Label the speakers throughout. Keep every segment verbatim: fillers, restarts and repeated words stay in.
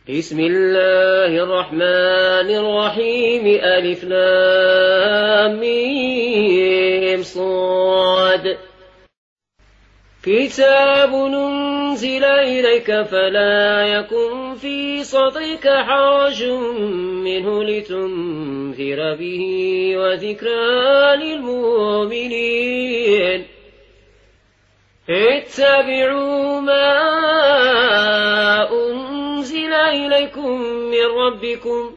Speaker 1: بسم الله الرحمن الرحيم ألف لام ميم صاد كتاب أنزل إليك فلا يكن في صدرك حرج منه لتنذر به وذكرى للمؤمنين اتبعوا ما أنزل إليكم من ربكم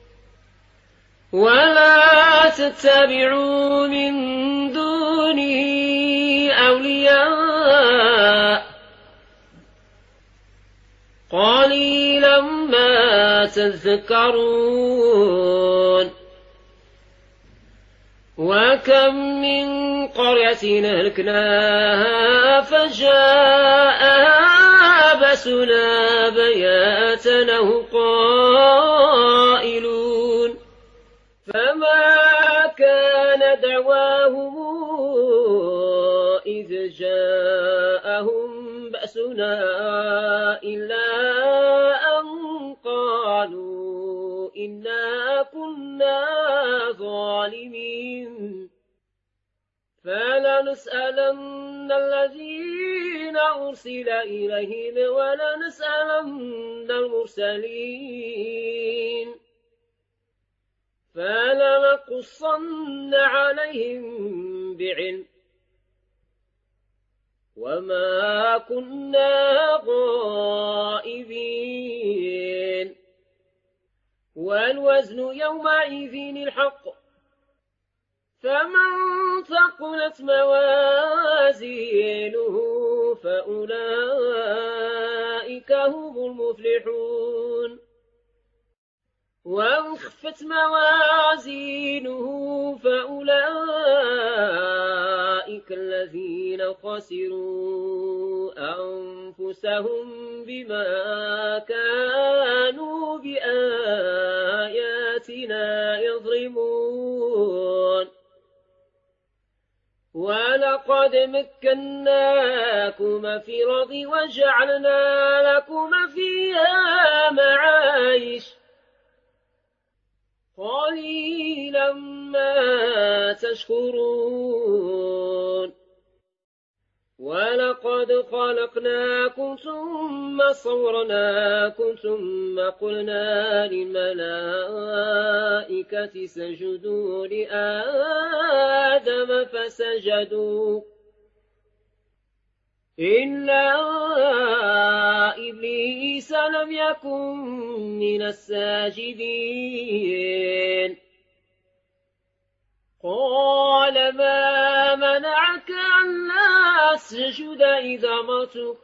Speaker 1: ولا تتبعوا من دونه أولياء قليلا ما تذكرون وكم من قرية أهلكناها فجاءها بأسنا بياتا أو قائلون فما كان دعواهم إذ جاءهم بأسنا إلا أن قالوا إنا كنا ظالمين فلنسألن الذين أرسل إليهم ولنسألن المرسلين فلنقصن عليهم بعلم وما كنا غائبين والوزن يومئذ الحق فمن ثقلت موازينه فأولئك هم المفلحون ومن خفت موازينه فأولئك الذين خسروا أنفسهم بما كانوا بآياتنا يظلمون ولقد مكناكم في الأرض وجعلنا لكم فيها معايش قليلا ما تشكرون ولقد خلقناكم ثم صورناكم ثم قلنا للملائكة اسجدوا لآدم فسجدوا إلا إبليس لم يكن من الساجدين قال ما منعك ألا أسجد إذا أمرتك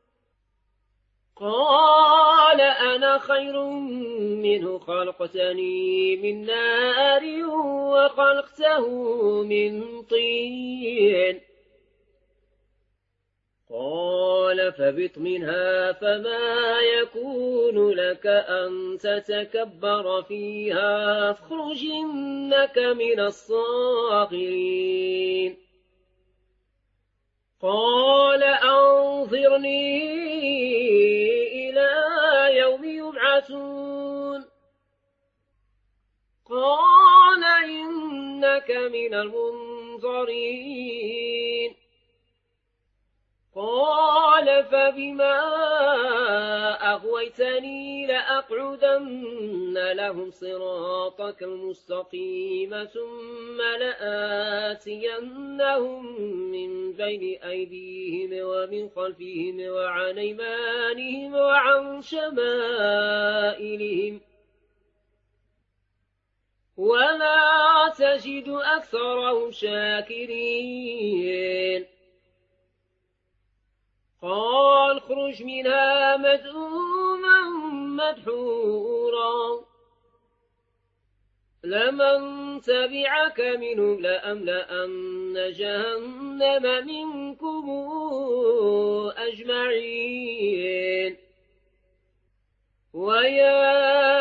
Speaker 1: قال أنا خير منه خلقتني من نار وخلقته من طين قال فبط منها فما يكون لك أن تتكبر فيها فاخرج إنك من الصاغرين قال أنظرني إلى يوم يبعثون قال إنك من المنظرين قال فبما أغويتني لأقعدن لهم صراطك المستقيم ثم لآتينهم من بين أيديهم ومن خلفهم وعن أيمانهم وعن شمائلهم ولا تجد أكثرهم شاكرين قال اخرج منها مذءوما مدحورا لمن تبعك منهم لأملأن جهنم منكم أجمعين ويا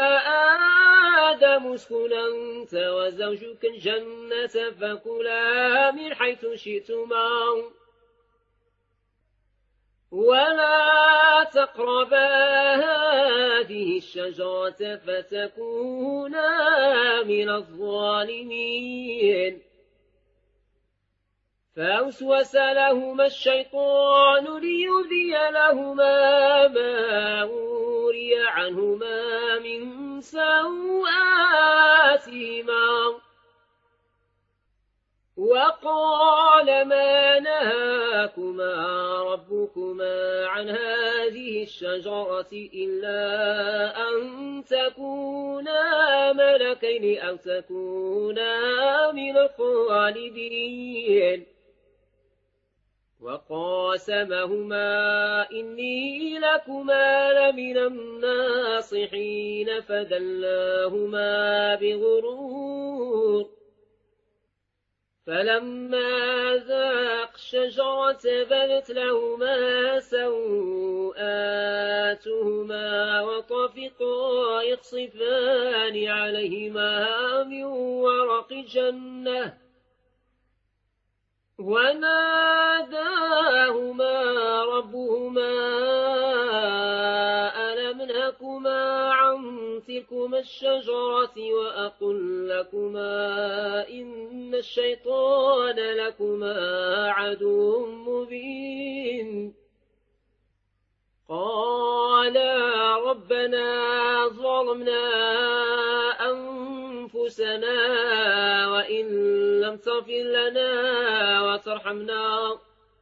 Speaker 1: آدم اسكن أنت وزوجك الجنة فكلا من حيث شئتما ولا تقربا هذه هذه الشجرة فتكونا من الظالمين فأوسوس لهما الشيطان ليبدي لهما ما وري عنهما من سوآتهما وقال ما نهاكما ربكما عن هذه الشجرة إلا أن تكونا ملكين أو تكونا من الخالدين وقاسمهما إني لكما لمن الناصحين فدلاهما بغرور فلما ذاق الشجرة بدت لهما سوآتهما وطفقا يخصفان عليهما من ورق الجنة وناداهما ربهما ألم نهكما عن تلكما الشجرة وأقل لكما إن الشيطان لكما عدو مبين قالا ربنا ظلمنا أنفسنا وإن لم تغفر لنا وترحمنا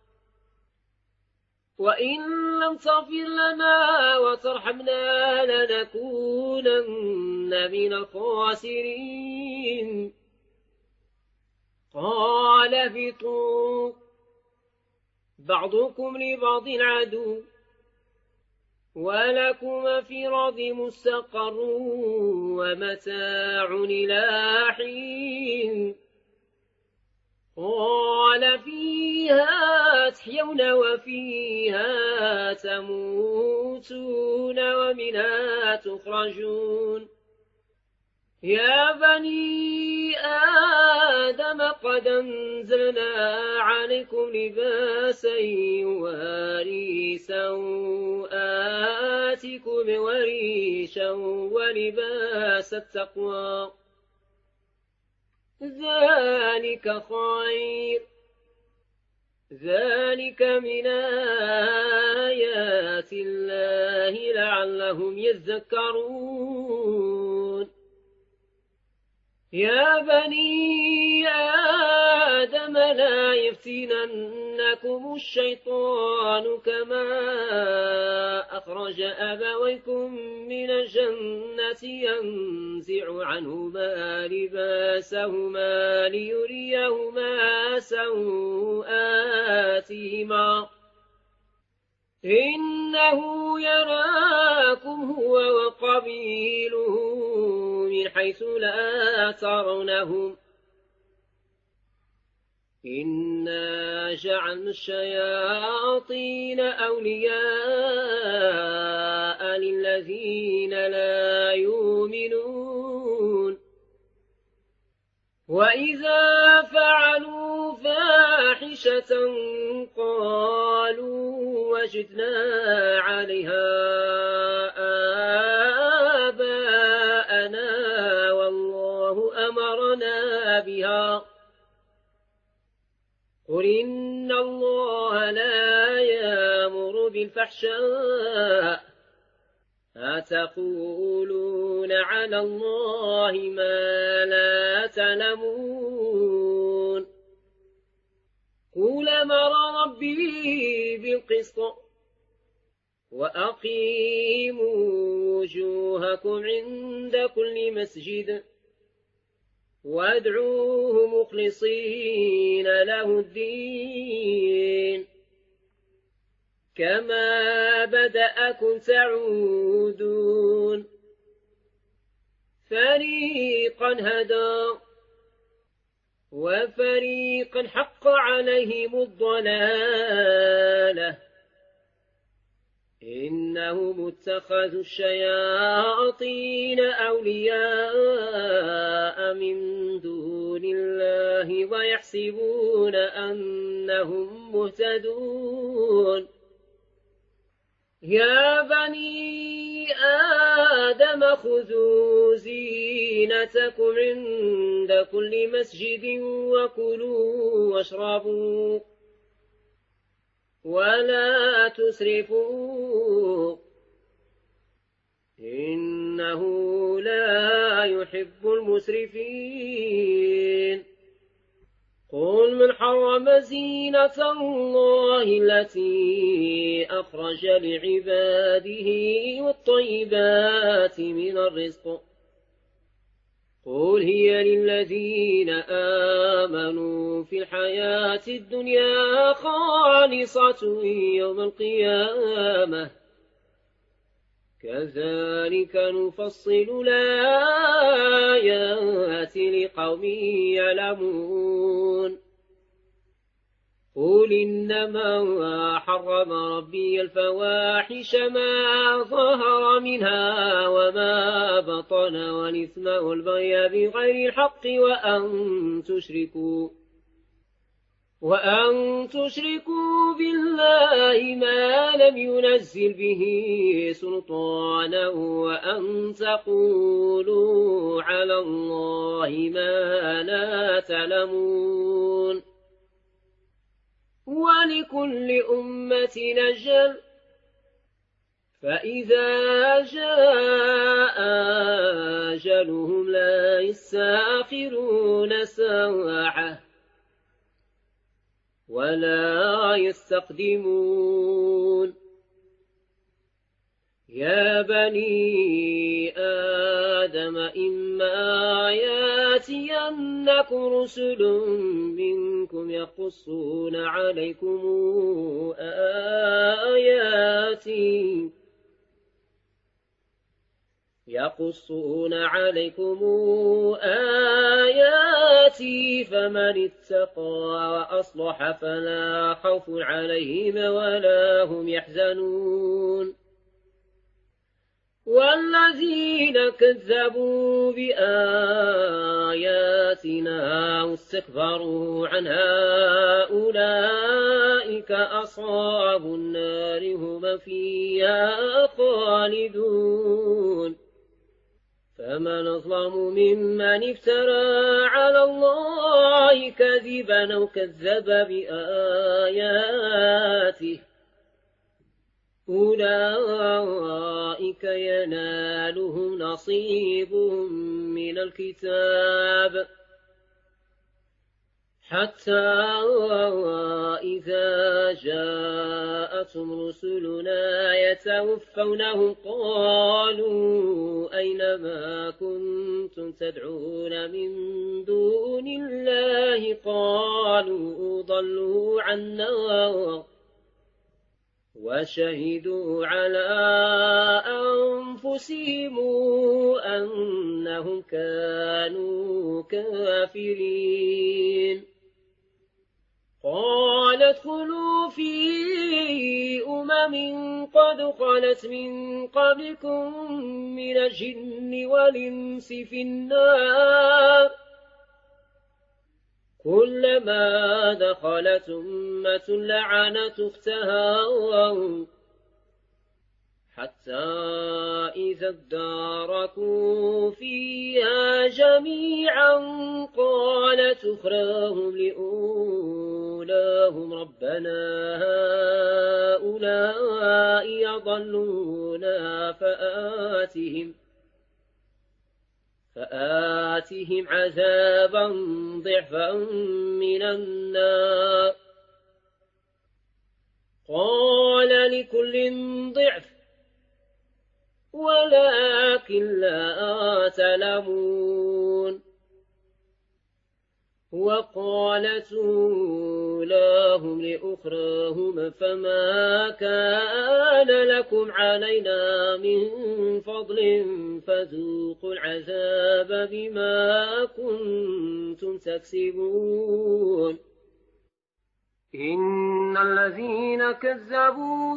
Speaker 1: وإن لم تغفر لنا وترحمنا لنكونن من الخاسرين قال اهبطوا بعضكم لبعض عدو ولكم في الأرض مستقر ومتاع إلى حين قال فيها تحيون وفيها تموتون ومنها تخرجون يا بني آدم قد أنزلنا عليكم لباسا يواري سوآتكم وريشا ولباس التقوى ذلك خير ذلك من آيات الله لعلهم يذكرون يا بني آدم لا يفتننكم الشيطان كما أخرج أبويكم من الجنة ينزع عنهما لباسهما ليريهما سوآتهما إنه يراكم هو وقبيله من حيث لا ترونهم إنا جعلنا الشياطين أولياء للذين لا يؤمنون وإذا فعلوا فاحشة قالوا وجدنا عليها آباءنا والله أمرنا بها قل إن الله لا يأمر بالفحشاء أتقولون على الله ما لا تعلمون قل أمر ربي بالقسط وأقيموا وجوهكم عند كل مسجد وادعوه مخلصين له الدين كما بدأكم تعودون فريقا هدى وفريقا حق عليهم الضلالة إنهم اتخذوا الشياطين أولياء من دون الله ويحسبون أنهم مهتدون يا بني آدم خذوا زينتكم عند كل مسجد وكلوا واشربوا ولا تسرفوا إنه لا يحب المسرفين قل من حرم زينة الله التي أخرج لعباده والطيبات من الرزق قل هي للذين آمنوا في الحياة الدنيا خالصة يوم القيامة كذلك نفصل الآيات لقوم يعلمون قل إنما حرم ربي الفواحش ما ظهر منها وما بطن والإثم والبغي بغير الحق وأن تشركوا وأن تشركوا بالله ما لم ينزل به سلطانا وأن تقولوا على الله ما لا تعلمون ولكل أمة أجل فإذا جاء أجلهم لا يستأخرون ساعة ولا يستقدمون يا بني آدم إما ياتينكم رسل منكم يقصون عليكم آياتي يقصون عليكم آياتي فمن اتقى وأصلح فلا خوف عليهم ولا هم يحزنون والذين كذبوا بآياتنا واستكبروا عنها أولئك أصحاب النار هم فيها خالدون فمن أظلم ممن افترى على الله كذبا أو كذب بآياته أولئك ينالهم نصيبهم من الكتاب حتى إذا جاءتهم رسلنا يتوفونهم قالوا أين ما كنتم تدعون من دون الله قالوا ضلوا عنا وشهدوا على أنفسهم أنهم كانوا كافرين قال ادخلوا في أمم قد خلت من قبلكم من الجن والإنس في النار كلما دخلت أمة لعنت أختها حتى إذا اداركوا فيها جميعا قالت أخراهم لأولاهم ربنا هؤلاء يضلونا فآتهم فآتهم عذابا ضعفا من النار قال لكل ضعف ولكن لا تعلمون وقالت أولاهم لأخراهم فما كان لكم علينا من فضل فذوقوا العذاب بما كنتم تكسبون إن الذين كذبوا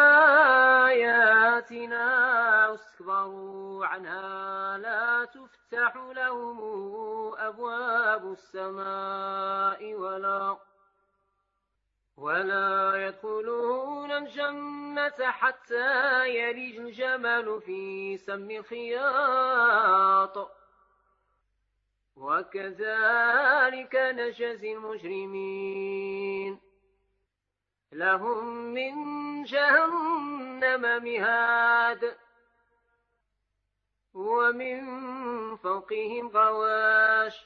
Speaker 1: بآياتنا واستكبروا عنها لا تفتح لهم أبواب السماء ولا ولا يدخلون الجنة حتى يلج الجمل في سم الخياط وكذلك نجزي المجرمين لهم من جهنم مهاد ومن فوقهم غواش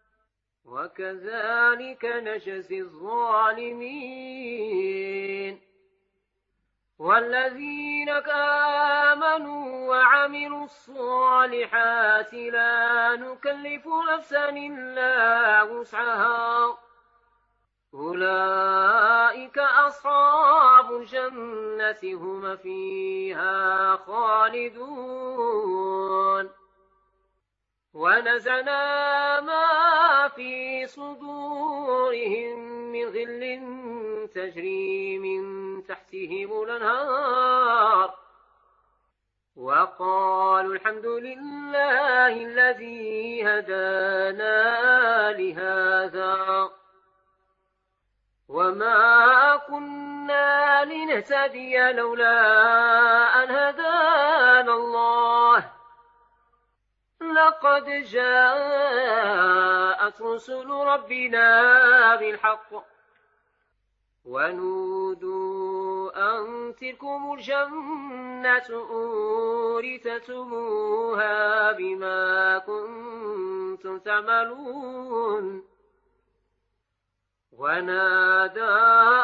Speaker 1: وكذلك نجزي الظالمين والذين آمنوا وعملوا الصالحات لا نكلف نفسا إلا وسعها أولئك أصحاب الجنة هم فيها خالدون ونزعنا ما في صدورهم من غل تجري من تحتهم الأنهار وقالوا الحمد لله الذي هدانا لهذا وما كنا لنهتدي لولا أن هدانا الله لقد جاءت رسل ربنا بالحق ونودوا أن تلكم الجنة أورثتموها بما كنتم تعملون ونادى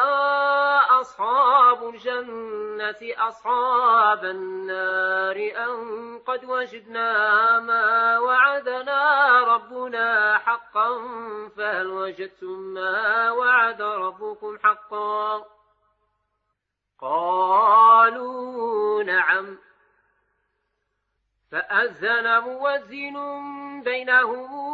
Speaker 1: أصحاب الجنة أصحاب النار أن قد وجدنا ما وعدنا ربنا حقا فهل وجدتم ما وعد ربكم حقا قالوا نعم فأذن موزن بينهم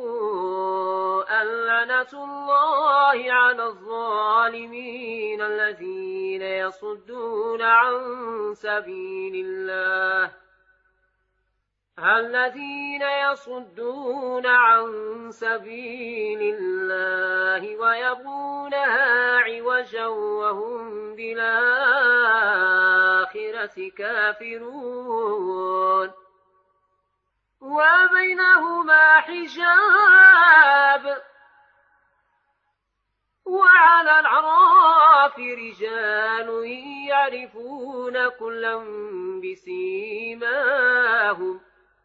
Speaker 1: اللعنة الله على الظالمين الذين يصدون عن سبيل الله الذين يصدون عن سبيل الله ويبغونها عوجا وهم بالآخرة كافرون وبينهما حجاب وعلى الأعراف رجال يعرفون كلا بسيماهم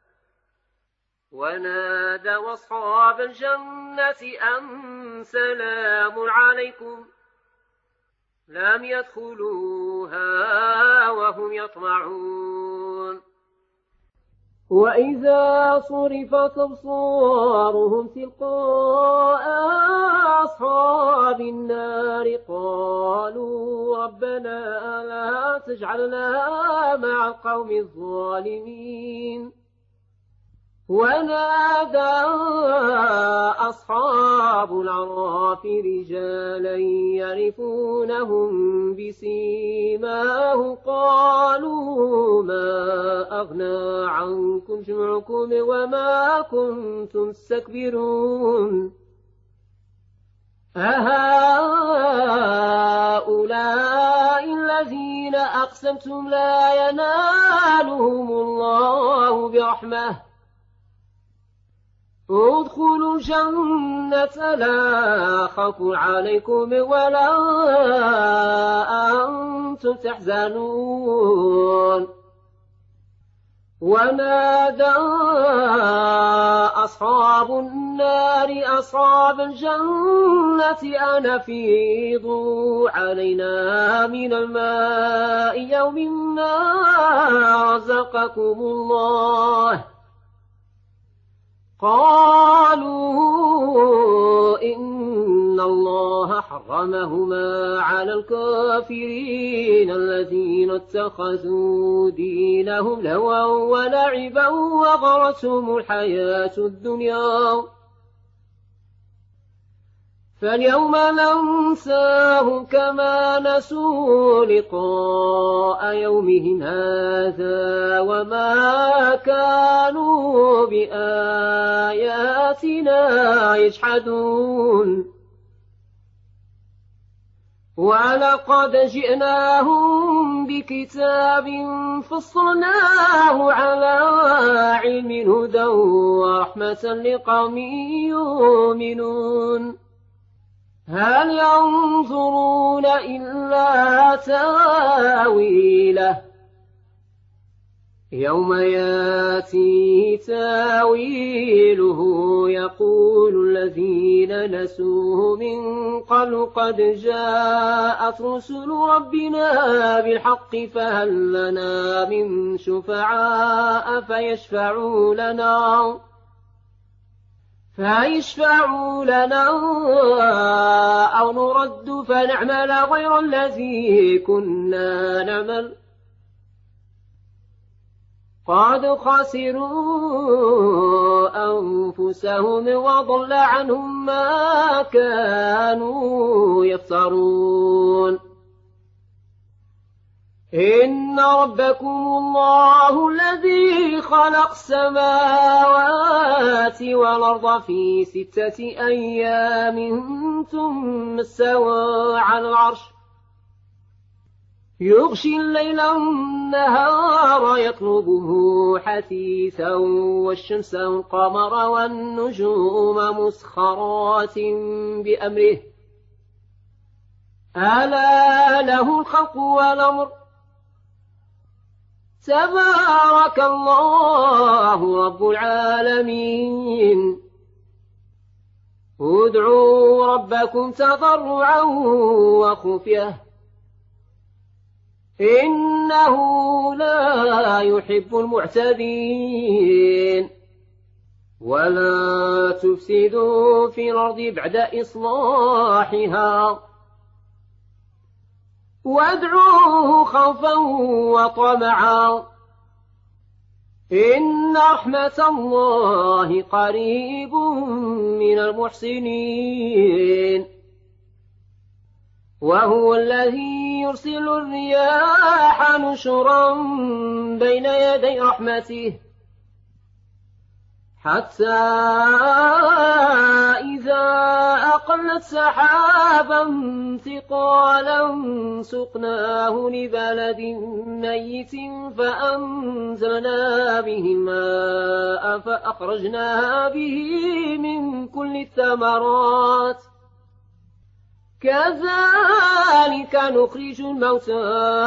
Speaker 1: ونادوا أصحاب الجنة أن سلام عليكم لم يدخلوها وهم يطمعون وإذا صرفت أبصارهم تلقاء أصحاب النار قالوا ربنا لا تجعلنا مع القوم الظالمين ونادى أصحاب الأعراف رجالا يعرفونهم بسيماهم قالوا ما أغنى عنكم جمعكم وما كنتم تستكبرون أهؤلاء الذين أقسمتم لا ينالهم الله برحمة ادخلوا الجنة لا خوف عليكم ولا أنتم تحزنون ونادى أصحاب النار أصحاب الجنة أن أفيضوا علينا من الماء يوم ما رزقكم الله قالوا إن الله حرمهما على الكافرين الذين اتخذوا دينهم لهوا ولعبا وغرتهم الحياة الدنيا فاليوم ننساهم كما نسوا لقاء يومهم هذا وما كانوا بآياتنا يجحدون ولقد جئناهم بكتاب فصلناه على علم هدى ورحمة لقوم يؤمنون هل ينظرون إلا تاويله يوم ياتي تاويله يقول الذين نسوه من قبل قد جاءت رسل ربنا بالحق فهل لنا من شفعاء فيشفعوا لنا فيشفعوا لنا أو نرد فنعمل غير الذي كنا نعمل قد خسروا أنفسهم وضل عنهم ما كانوا يفترون إن ربكم الله الذي خلق السماوات والأرض في ستة أيام ثم استوى على العرش يغشي الليل النهار يطلبه حثيثا والشمس والقمر والنجوم مسخرات بأمره ألا له الخلق والأمر تبارك الله رب العالمين ادعوا ربكم تضرعا وخفية إنه لا يحب المعتدين ولا تفسدوا في الأرض بعد إصلاحها وادعوه خوفا وطمعا إن رحمة الله قريب من المحسنين وهو الذي يرسل الرياح نشرا بين يدي رحمته حتى إذا أقلت سحابا ثقالا سقناه لبلد ميت فأنزلنا به الماء فأخرجنا به من كل الثمرات كذلك نخرج الموتى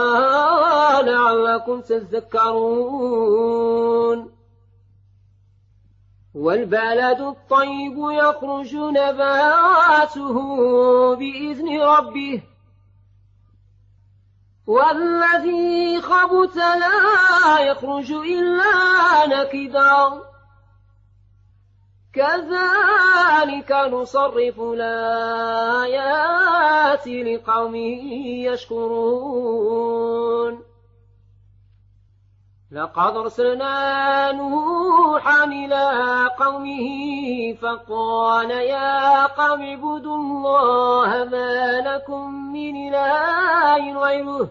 Speaker 1: لعلكم تذكرون والبلد الطيب يخرج نباته بإذن ربه والذي خبث لا يخرج إلا نكدا كذلك نصرف الآيات لقوم يشكرون لقد أرسلنا نوحا إلى قومه فقال يا قوم اعبدوا الله ما لكم من إله غيره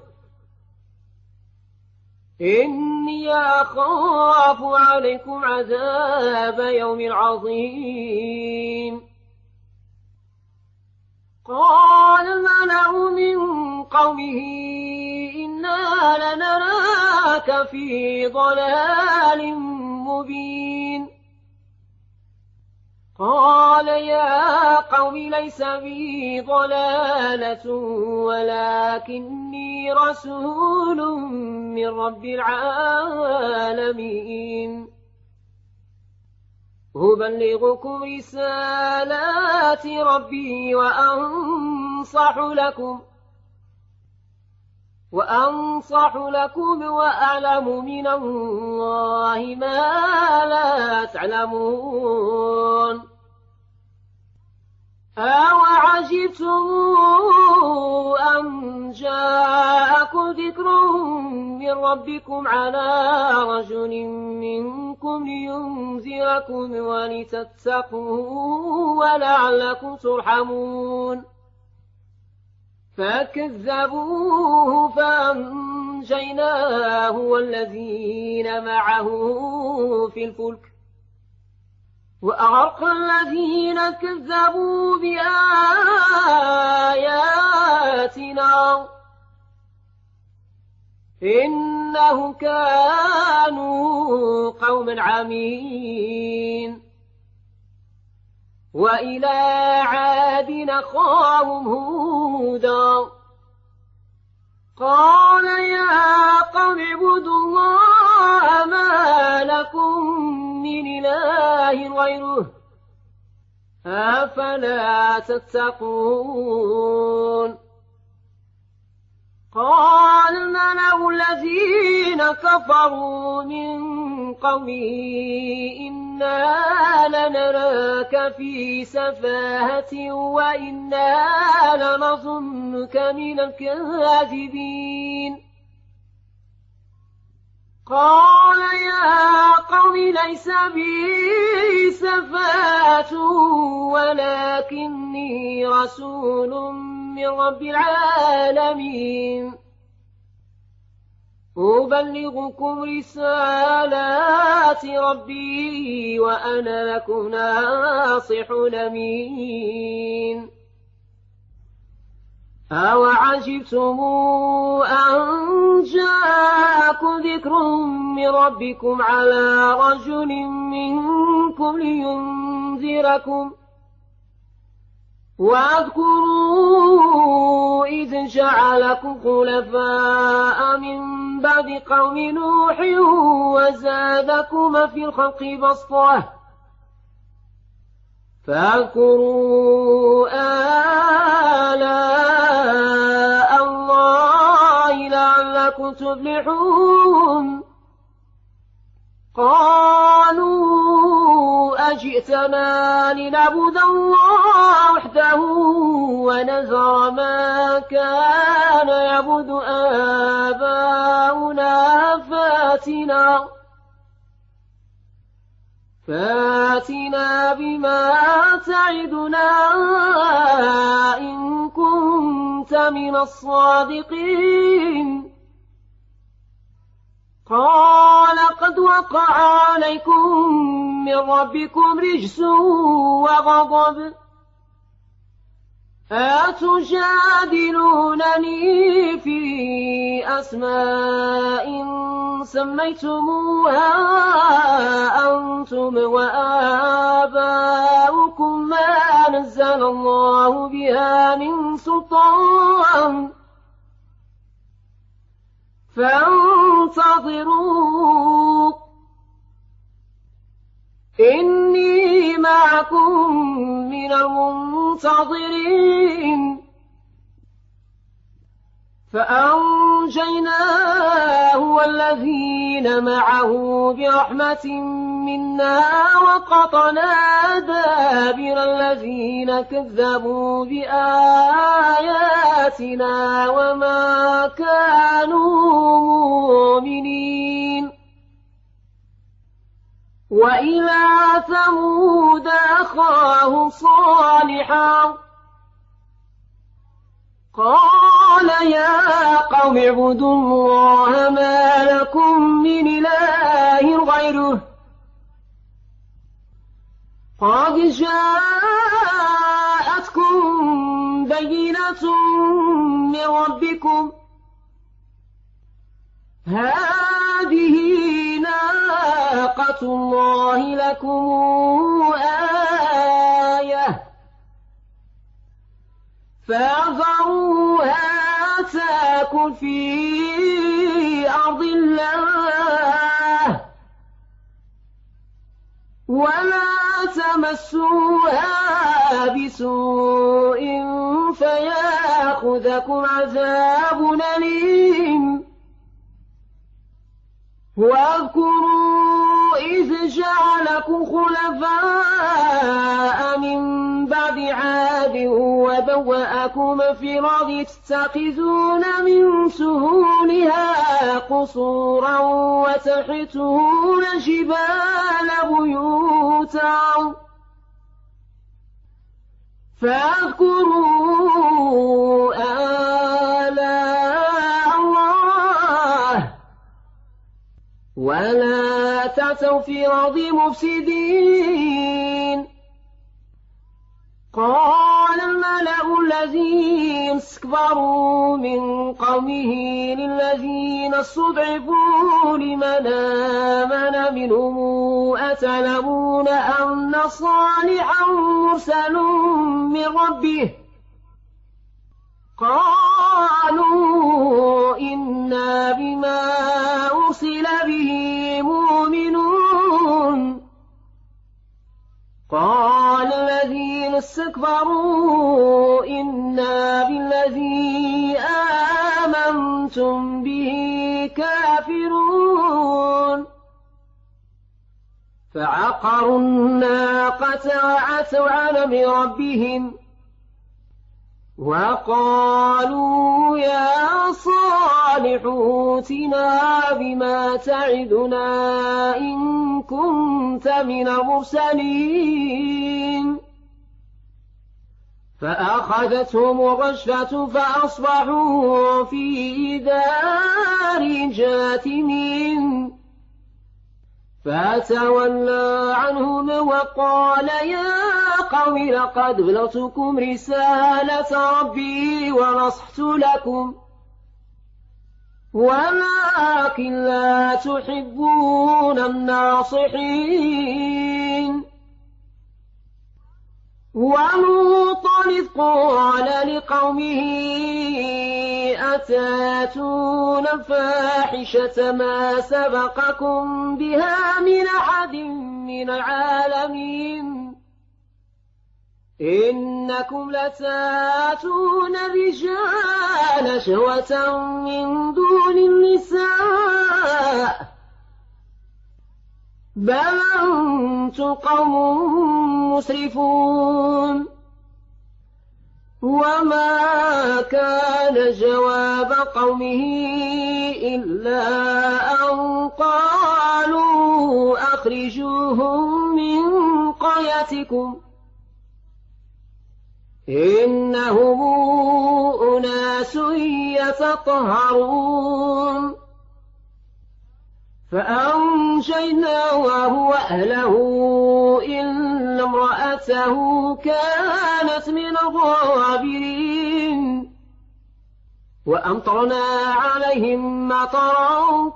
Speaker 1: إني أخاف عليكم عذاب يوم عظيم قال الملأ من قومه إنا لنراك في ضلال مبين قال يا قوم ليس بي ضلالة ولكني رسول من رب العالمين أبلغكم رسالات ربي وأنصح لكم وأنصح لكم وأعلم من الله ما لا تعلمون أوعجبتم أن جاءكم ذكر من ربكم على رجل منكم لينذركم ولتتقوا ولعلكم ترحمون فكذبوه فأنجيناه والذين معه في الفلك وأغرق الذين كذبوا بآياتنا إنهم كانوا قوما عمين. وإلى عاد أخاهم هودا قال يا قوم اعبدوا الله ما لكم من إله غيره أفلا تتقون. قال الملأ الذين كفروا من قومه إنا لنراك في سفاهة وإنا لنظنك من الكاذبين. قال يا قوم ليس بي سفاهة ولكني رسول من رب العالمين أبلغكم رسالات ربي وأنا لكم ناصح أمين. أوعجبتم أن جاءكم ذكر من ربكم على رجل منكم لينذركم واذكروا إذ جعلكم خلفاء من بعد قوم نوح وزادكم في الخلق بسطة فاذكروا آلاء الله لعلكم تفلحون. قالوا أجئتنا لنعبد الله وحده ونذر ما كان يعبد آباؤنا فاتنا فاتنا بما تعدنا إن كنت من الصادقين. قال قد وقع عليكم من ربكم رجس وغضب أتجادلونني في أسماء سميتموها أنتم وآباؤكم ما نزل الله بها من سلطان فانتظروا إني معكم من المنتظرين. فأنجيناه والذين معه برحمة منا وقطعنا دابر الذين كذبوا بآياتنا وما كانوا مؤمنين. وإلى ثمود أخاهم صالحا قال يا قوم اعبدوا الله ما لكم من إله غيره قد جاءتكم بينة من ربكم هذه ناقة الله لكم آية فذروها تاكل في أرض الله ولا تمسوها بسوء فيأخذكم عذاب أليم. واذكروا إذ جعلكم خلفاء من بعد عاد وبوأكم في الأرض تتخذون من سهولها قصورا وتحتون جبال بيوتا فاذكروا آلاء الله ولا وأتوا في الأرض مفسدين. قال الملأ الذين استكبروا من قومه للذين استضعفوا لمن آمن منهم أتعلمون أن صالحا مرسل من ربه؟ قالوا إنا بما أرسل به مؤمنون. قال الذين استكبروا إنا بالذي آمنتم به كافرون. فعقروا الناقة وعتوا عن أمر ربهم وقالوا يا صالح ائتنا بما تعدنا إن كنت من المرسلين. فأخذتهم الرجفة فأصبحوا في دار جاثمين. فتولى عنهم وقال يا قوم لقد بلغتكم رسالة ربي ونصحت لكم ولكن لا تحبون الناصحين. ولوطا إذ قال لقومه أتاتون الفاحشة ما سبقكم بها من أحد من العالمين إنكم لتاتون الرجال شهوة من دون النساء بل أنتم قوم مسرفون. وما كان جواب قومه إلا أن قالوا أخرجوهم من قريتكم إنهم أناس يتطهرون. فأنجيناه وأهله إلا امرأته كانت من الغابرين. وأمطرنا عليهم مطرا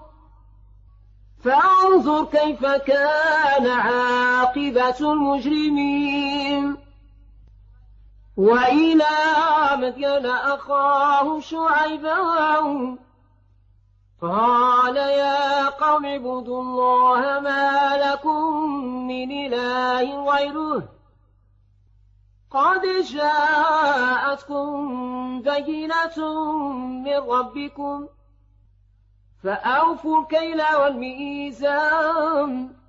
Speaker 1: فانظر كيف كان عاقبة المجرمين. وإلى مدين أخاهم شعيبا قال يا قوم اعبدوا الله ما لكم من إله غيره قد جاءتكم بينة من ربكم فأوفوا الكيل والميزان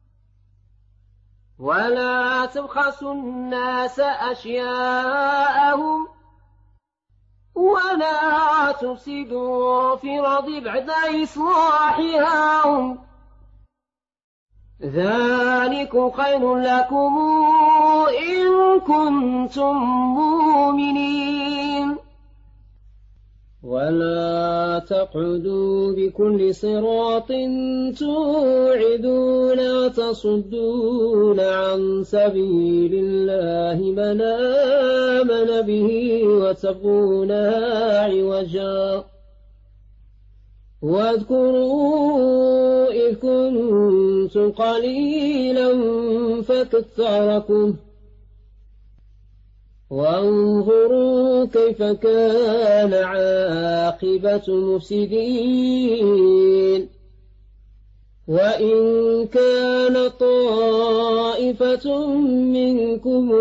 Speaker 1: ولا تبخسوا الناس أشياءهم ولا تفسدوا في الأرض بعد إصلاحها ذلك خير لكم إن كنتم مؤمنين. ولا تقعدوا بكل صراط توعدون وتصدون عن سبيل الله من آمن به وتبغونها عوجا واذكروا إذ كنتم قليلا فكثركم وانظروا كيف كان عاقبة المفسدين. وإن كان طائفة منكم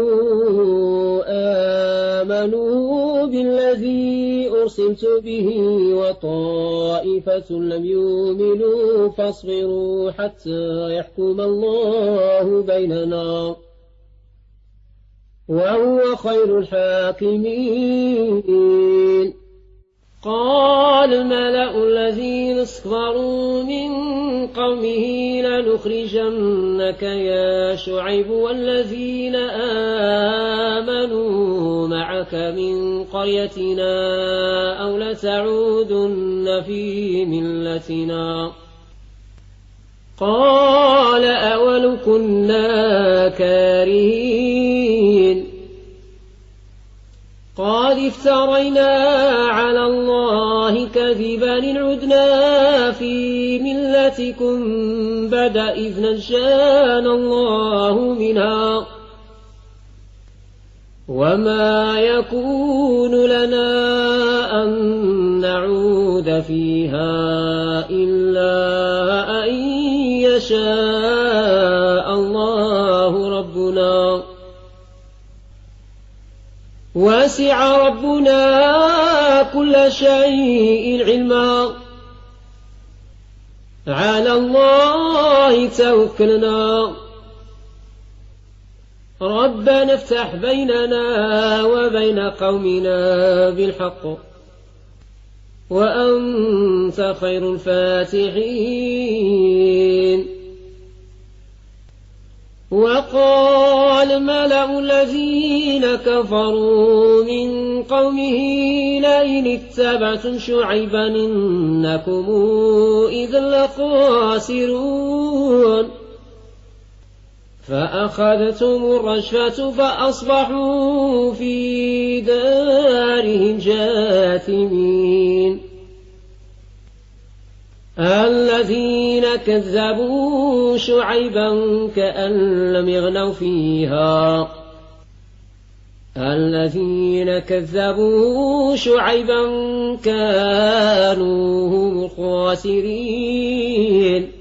Speaker 1: آمنوا بالذي أرسلت به وطائفة لم يؤمنوا فاصبروا حتى يحكم الله بيننا وهو خير الحاكمين. قال الملأ الذين استكبروا من قومه لنخرجنك يا شعيب والذين آمنوا معك من قريتنا أو لتعودن في ملتنا قال أولو كنا كارهين قد افترينا على الله كذبا إن عدنا في ملتكم بعد إذ نجانا الله منها وما يكون لنا أن نعود فيها إلا أن يشاء الله ربنا وسع ربنا كل شيء علما على الله توكلنا ربنا افتح بيننا وبين قومنا بالحق وأنت خير الفاتحين وقال ملأ الذين كفروا من قومه لئن اتبعتم شعيبا إنكم إذا لخاسرون فأخذتم الرجفة فأصبحوا في دارهم جاثمين الذين كذبوا شعيبا كأن لم يغنوا فيها الذين كذبوا شعيبا كانوا هم الخاسرين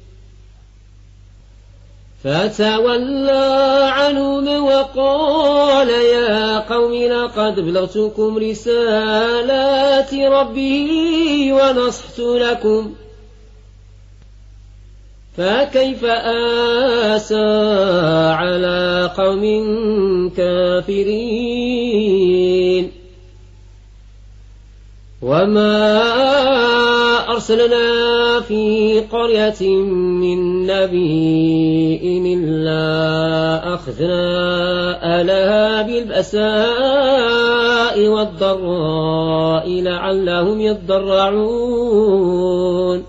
Speaker 1: فتولى عنهم وقال يا قوم لقد بلغتكم رسالات ربي ونصحت لكم فكيف آسى على قوم كافرين وما أرسلنا في قرية من نبي إلا أخذنا أهلها بالبأساء والضراء لعلهم يضرعون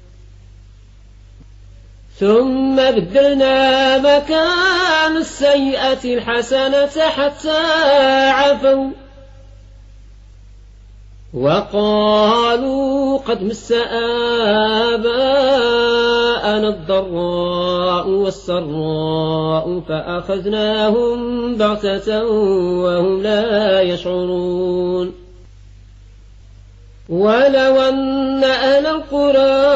Speaker 1: ثم بدلنا مكان السيئة الحسنة حتى عفوا وقالوا قد مس آباءنا الضراء والسراء فأخذناهم بغتة وهم لا يشعرون ولو أن أهل القرى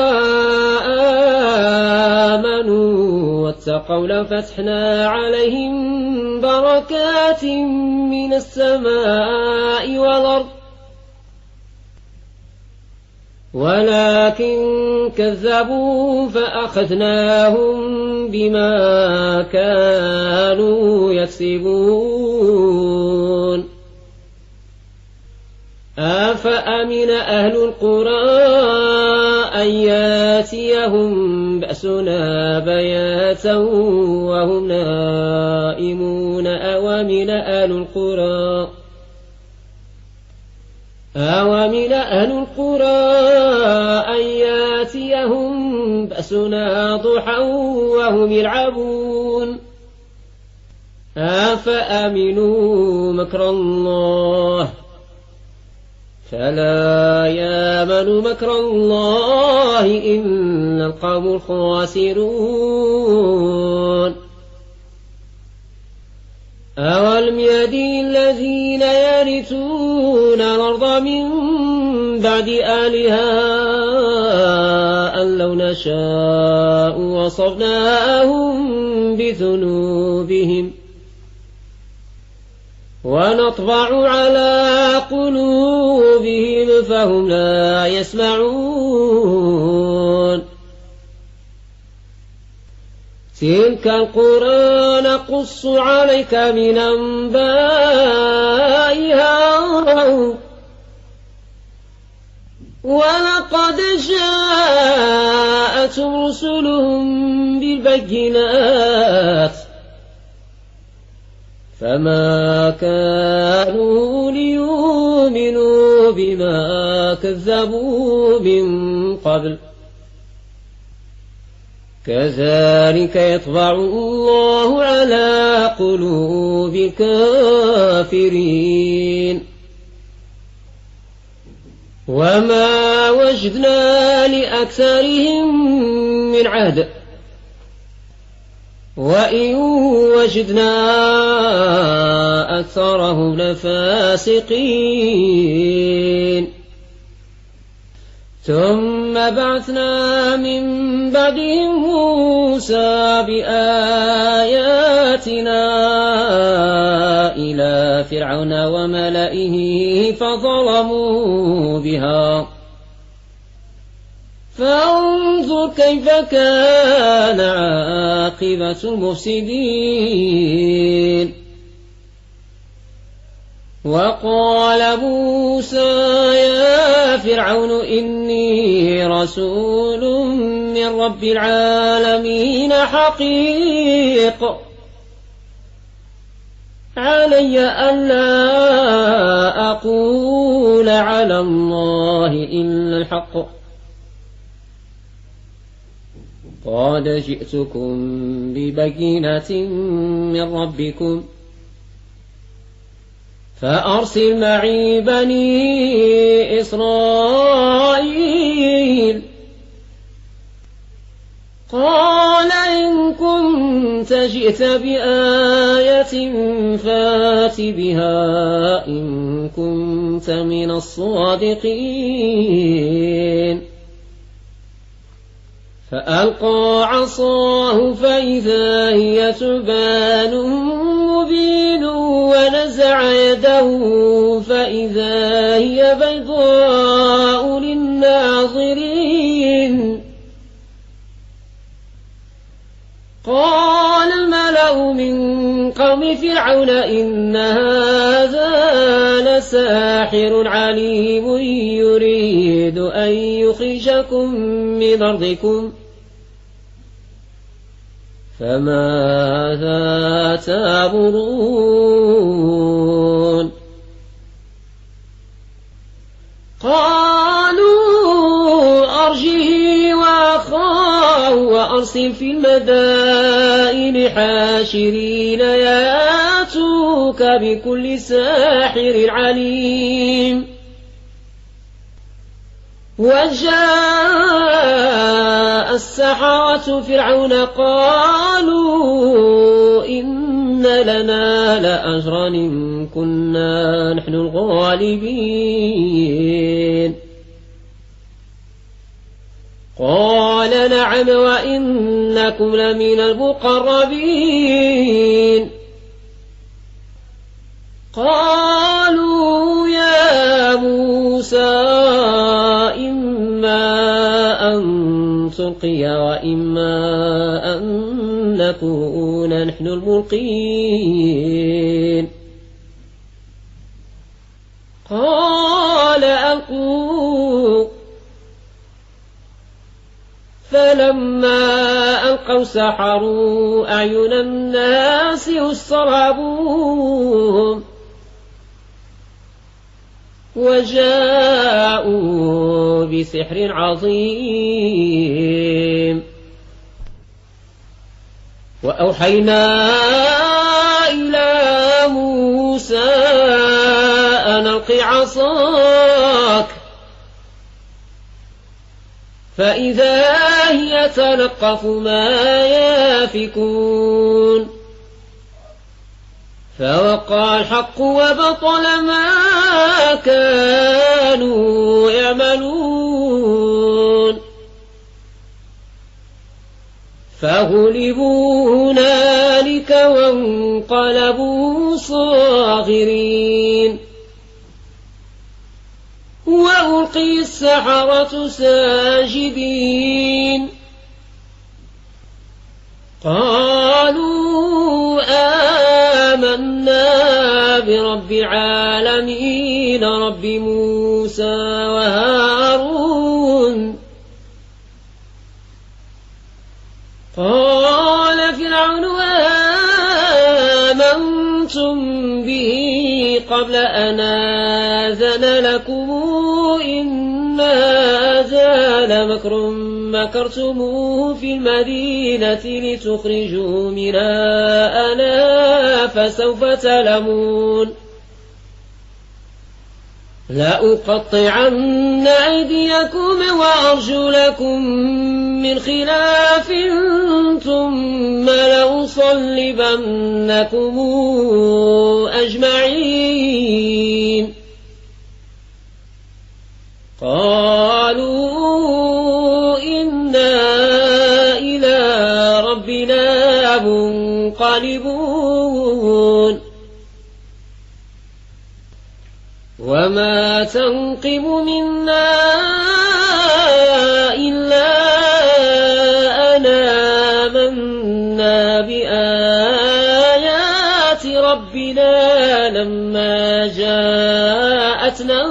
Speaker 1: آمنوا واتقوا لفتحنا عليهم بركات من السماء والأرض ولكن كذبوا فأخذناهم بما كانوا يكسبون أفأمن أهل القرى أن ياتيهم بأسنا بياتا وهم نائمون أومن أهل القرى أومن أهل القرى أن ياتيهم بأسنا ضحى وهم يلعبون أفأمنوا مكر الله فلا يامن مكر الله إلا القوم الخاسرون أولم يهدي الذين يرثون الأرض من بعد أهلها أن لو نشاء وصفناهم بذنوبهم ونطبع على قلوبهم فهم لا يسمعون تلك القرى نقص عليك من أنبائها ولقد جاءتهم رسلهم بالبينات فما كانوا ليؤمنوا بما كذبوا من قبل كذلك يطبع الله على قلوب الكافرين وما وجدنا لأكثرهم من عهد وإن وجدنا أكثرهم لفاسقين ثم بعثنا من بعدهم موسى بآياتنا إلى فرعون وملئه فظلموا بها فانظر كيف كان عاقبة المفسدين وقال موسى يا فرعون إني رسول من رب العالمين حقيق علي ألا أقول على الله إلا الحق قد جئتكم ببينة من ربكم فأرسل معي بني إسرائيل قال إن كنت جئت بآية فات بها إن كنت من الصادقين فألقى عصاه فإذا هي ثعبان مبين ونزع يده فإذا هي بيضاء للناظرين قال الملأ من قوم فرعون إن هذا لساحر عليم يريد أن يخرجكم من أرضكم فماذا تأمرون قالوا أرجه وأخاه وأرسل في المدائن حاشرين ياتوك بكل ساحر عليم وجاء السحرة فرعون قالوا إن لنا لأجرا إن كنا نحن الغالبين قال نعم وإنكم لمن المقربين قالوا يا موسى إما أن تلقي وإما أن نكون نحن الملقين قال ألقوا فلما ألقوا سحروا أعين الناس واسترهبوهم وجاءوا بسحر عظيم وأوحينا إلى موسى أن ألق عصاك فإذا هي تلقف ما يافكون فوقع الحق وبطل ما كانوا يعملون فغلبوا هنالك وانقلبوا صاغرين وألقي السحرة ساجدين قالوا آمنا برب العالمين رب موسى وهارون قال فرعون آمنتم به قبل أن آذن لكم إن هذا لمكر مكرتموه في المدينة لتخرجوا منها أنا فسوف تعلمون لأقطعن أيديكم وأرجلكم من خلاف ثم لأصلبنكم أجمعين قالوا إنا إلى ربنا منقلبون وما تنقم منا إلا أن آمنا بآيات ربنا لما جاءتنا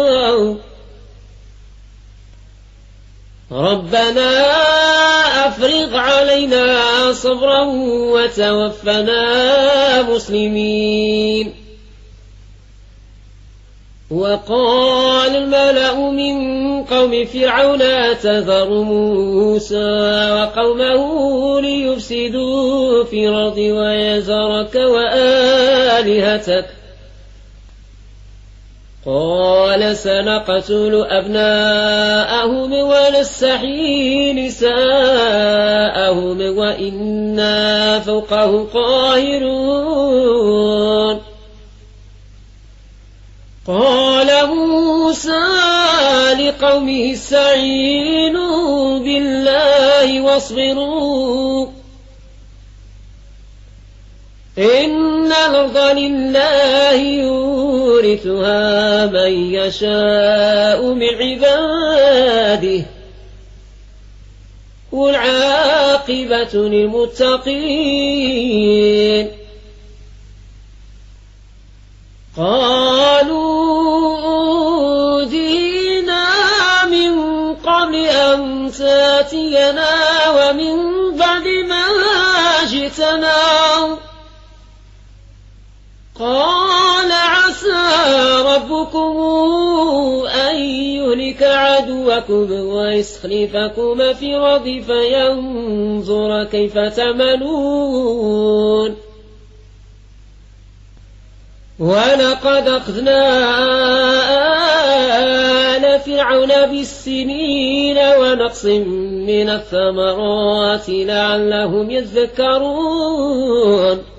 Speaker 1: ربنا أفرغ علينا صبرا وتوفنا مسلمين وقال الملأ من قوم فرعون تذر موسى وقومه ليفسدوا في الأرض ويذرك وآلهتك قال سنقتل أبناءهم ونستحيي نساءهم وإنا فوقهم قاهرون قال موسى لقومه استعينوا بالله واصبروا إن الأرض لله يورثها من يشاء من عباده والعاقبة للمتقين قالوا أوذينا من قبل أن تأتينا ومن بعد ما جئتنا قال عسى ربكم أن يهلك عدوكم ويستخلفكم في الأرض فينظر كيف تعملون ولقد أخذنا آل فرعون بالسنين ونقص من الثمرات لعلهم يذكرون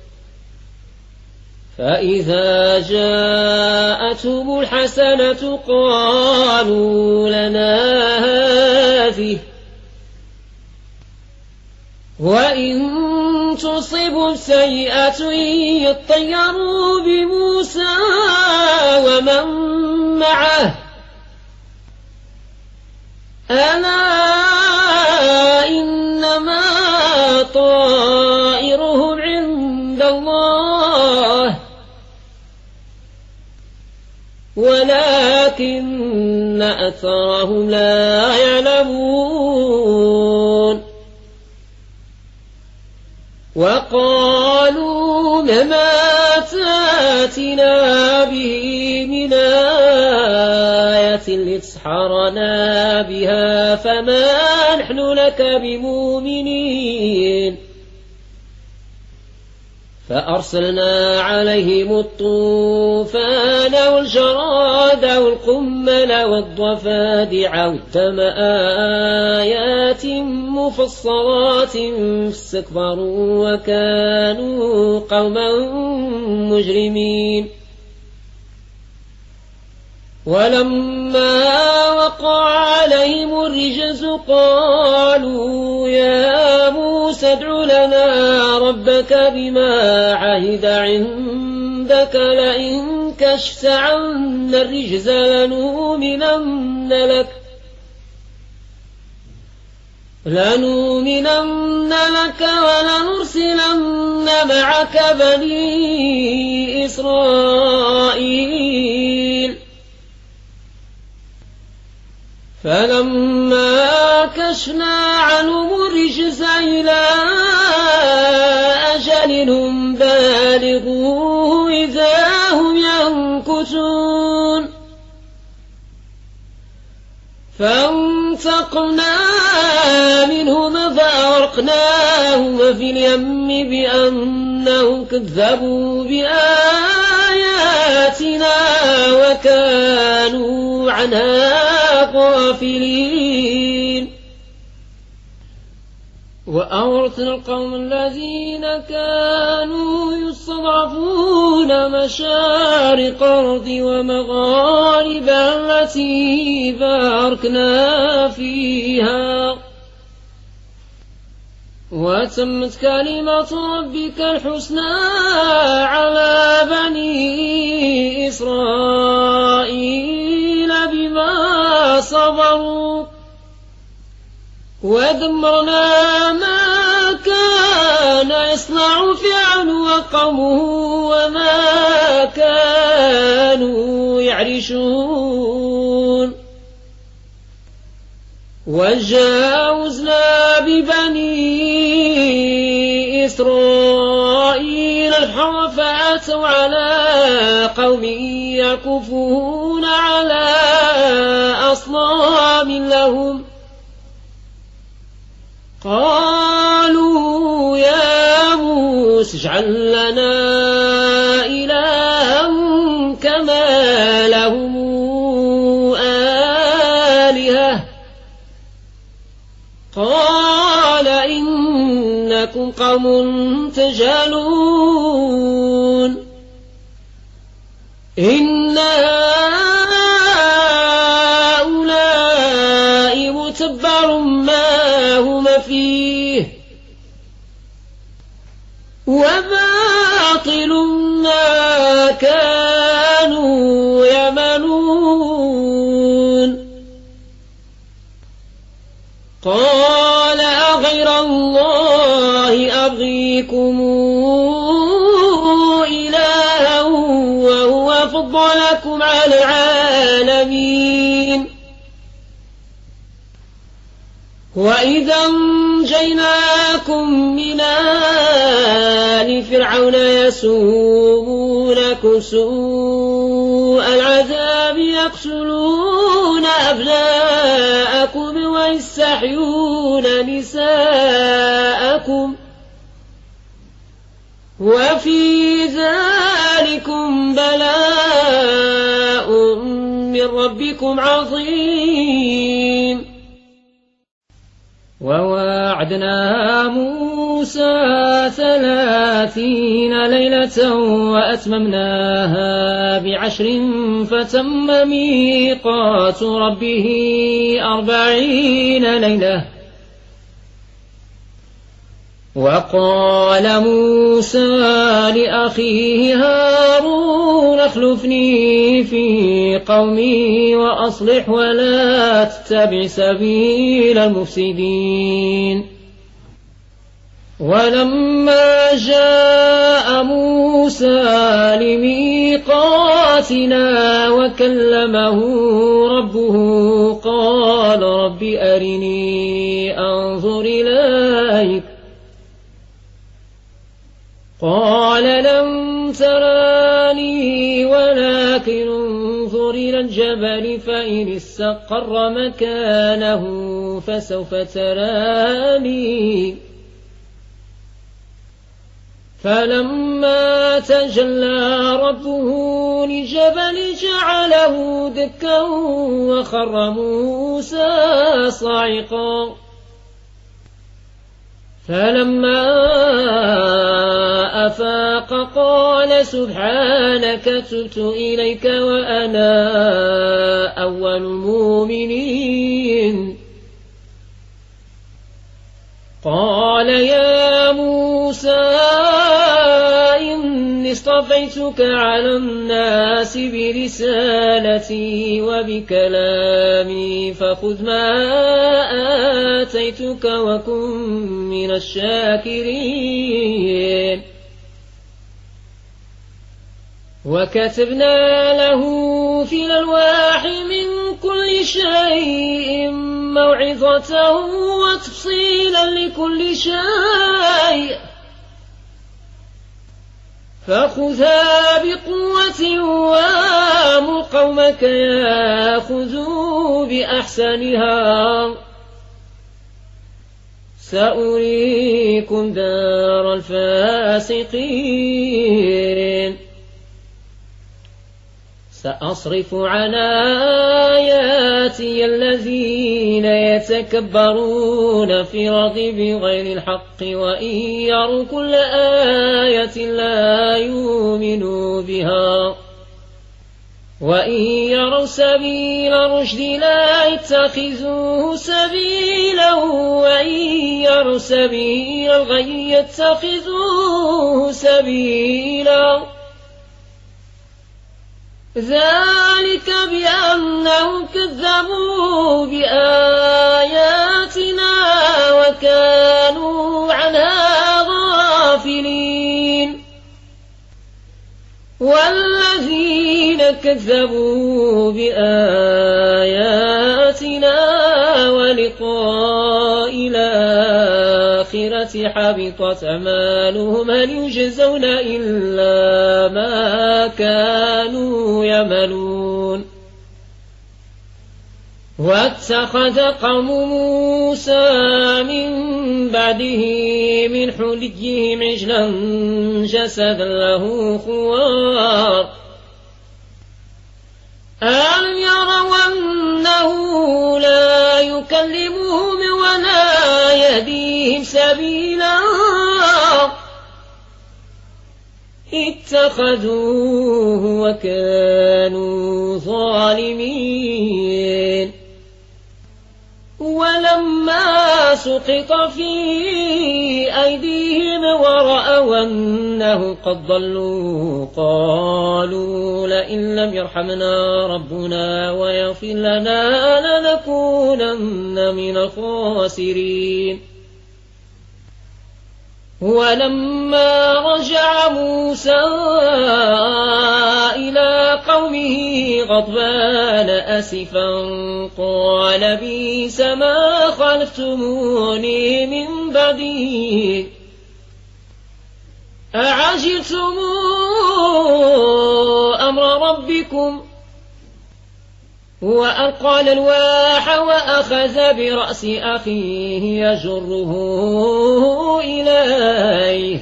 Speaker 1: فإذا جاءتهم الحسنة قالوا لنا هذه وإن تصب سيئة يطيروا بموسى ومن معه ألا إنما طائرهم عند الله ولكن أكثرهم لا يعلمون وقالوا مما تاتنا به من آية لتسحرنا بها فما نحن لك بمؤمنين فأرسلنا عليهم الطوفان والجراد والقمل والضفادع والدم آيات مفصلات فاستكبروا وكانوا قوما مجرمين ولما وقع عليهم الرجز قالوا يا موسى ادع لنا ربك بما عهد عندك لئن كشفت عنا الرجز لنؤمنن لك لنؤمنن لك ولنرسلن معك بني إسرائيل فلما كشفنا عنهم الرجز إلى أجل هم بالغوه إذا هم ينكثون فانظر فانتقمنا منهم فأغرقناهم في اليم بأنهم كذبوا بآياتنا وكانوا عنها غافلين وأورثنا القوم الذين كانوا يستضعفون مشارق الأرض ومغاربها التي باركنا فيها وتمت كلمة ربك الحسنى على بني إسرائيل بما صبروا ودمرنا ما كان يصنع فرعون وقومه وما كانوا يعرشون وجاوزنا ببني إسرائيل البحر فأتوا على قوم يكفون على أصنام لهم قالوا يا موسى اجعل لنا إلها كما لهم آلهة قال إنكم قوم تجهلون إن هؤلاء متبر ما هم فيه وباطل ما كانوا يعملون قال أغير الله أبغيكم إلها وهو فضلكم على العالمين وإذا أنجيناكم من آل فرعون يسومونكم سوء العذاب يقتلون أبناءكم ويستحيون نساءكم وفي ذلكم بلاء من ربكم عظيم وواعدنا موسى ثلاثين ليلة وأتممناها بعشر فتم ميقات ربه أربعين ليلة وقال موسى لأخيه هارون اخلفني في قومي وأصلح ولا تتبع سبيل المفسدين ولما جاء موسى لميقاتنا وكلمه ربه قال رب أرني أنظر إليك قال لن تراني ولكن انظر إلى الجبل فإن استقر مكانه فسوف تراني فلما تجلى ربه لجبل جعله دكا وخر موسى صاعقا فلما أفاق قال سبحانك تبت إليك وأنا أول المؤمنين قال يا موسى إني اصطفيتك على الناس برسالتي وبكلامي فخذ ما آتيتك وكن من الشاكرين وكتبنا له في الألواح من كل شيء موعظة وتفصيلا لكل شيء فخذها بقوة وآمر قومك يأخذوا بأحسنها سأريكم دار الفاسقين سأصرف عن آياتي الذين يتكبرون في الأرض بغير الحق وإن يروا كل آية لا يؤمنوا بها وإن يروا سبيل الرشد لا يتخذوه سبيلا وإن يروا سبيل الغي يتخذوه سبيلا ذلك بأنهم كذبوا بآياتنا وكانوا عنها غافلين والذين كذبوا بآياتنا ولقاء الآخرة حبطت أعمالهم هل يجزون إلا ما كانوا يعملون واتخذ قوم موسى من بعده من حليهم عجلا جسدا له خوار ألم يروا أنه لا يكلمهم ولا يهديهم سبيلا اتخذوه وكانوا ظالمين ولما سقط في أيديهم ورأوا أنه قد ضلوا قالوا لئن لم يرحمنا ربنا ويغفر لنا لنكونن من الخاسرين ولما رجع موسى إلى قومه غضبان أسفا قال بئس ما خلفتموني من بعدي أعجلتم أمر ربكم وألقى الألواح وأخذ برأس أخيه يجره إليه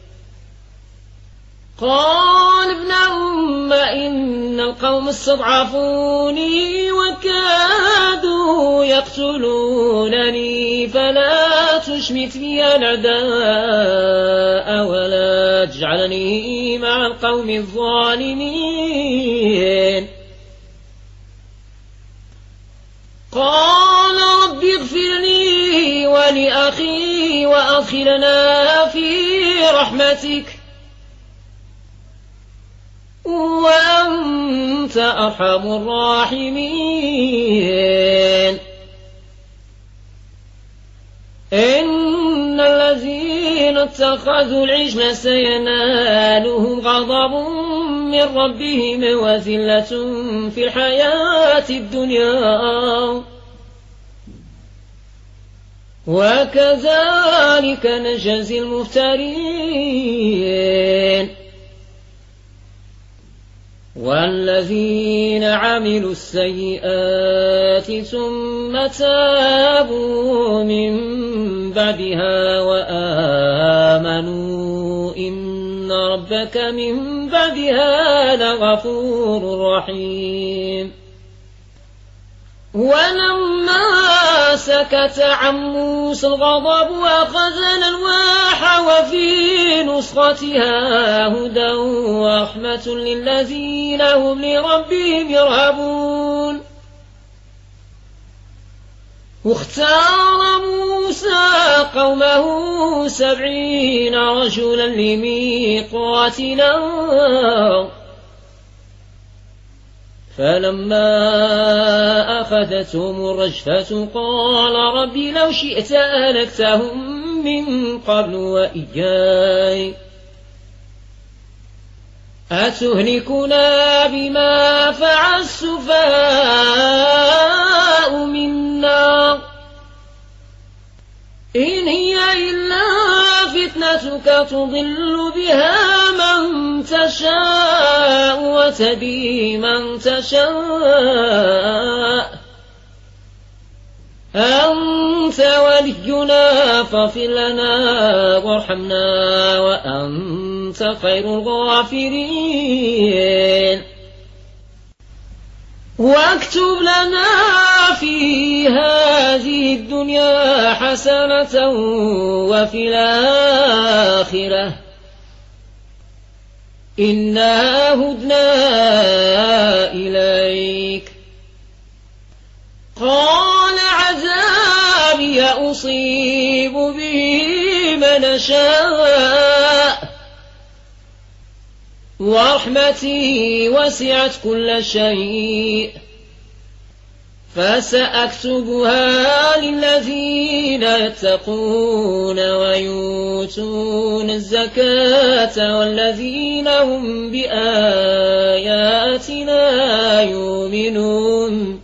Speaker 1: قال ابن أم إن القوم استضعفوني وكادوا يقتلونني فلا تشمت بي الأعداء ولا تجعلني مع القوم الظالمين قال رب اغفر لي ولأخي وأدخلنا في رحمتك وأنت أرحم الراحمين إن الذين اتخذوا العجل سينالهم غضب من ربهم وذلة في الحياة الدنيا وكذلك نجزي المفترين والذين عملوا السيئات ثم تابوا من بعدها وآمنوا إن ربك من بعدها لغفور رحيم ولما سكت عن موسى الغضب وأخذنا الألواح وفي نسختها هدى ورحمة للذين هم لربهم يرهبون واختار موسى قومه سبعين رجلا لميقاتنا فلما أخذتهم الرجفة قال رب لو شئت أهلكتهم من قبل وإياي أتهلكنا بما فعل السفهاء منا إن هي إلا فتنتك تضل بها من تشاء وتهدي من تشاء أنت ولينا فاغفر لنا وارحمنا وأنت خير الغافرين واكتب لنا في هذه الدنيا حسنة وفي الآخرة إنا هدنا إليك. قال عذابي أصيب به من شاء ورحمتي وسعت كل شيء فسأكتبها للذين يتقون ويؤتون الزكاة والذين هم بآياتنا يؤمنون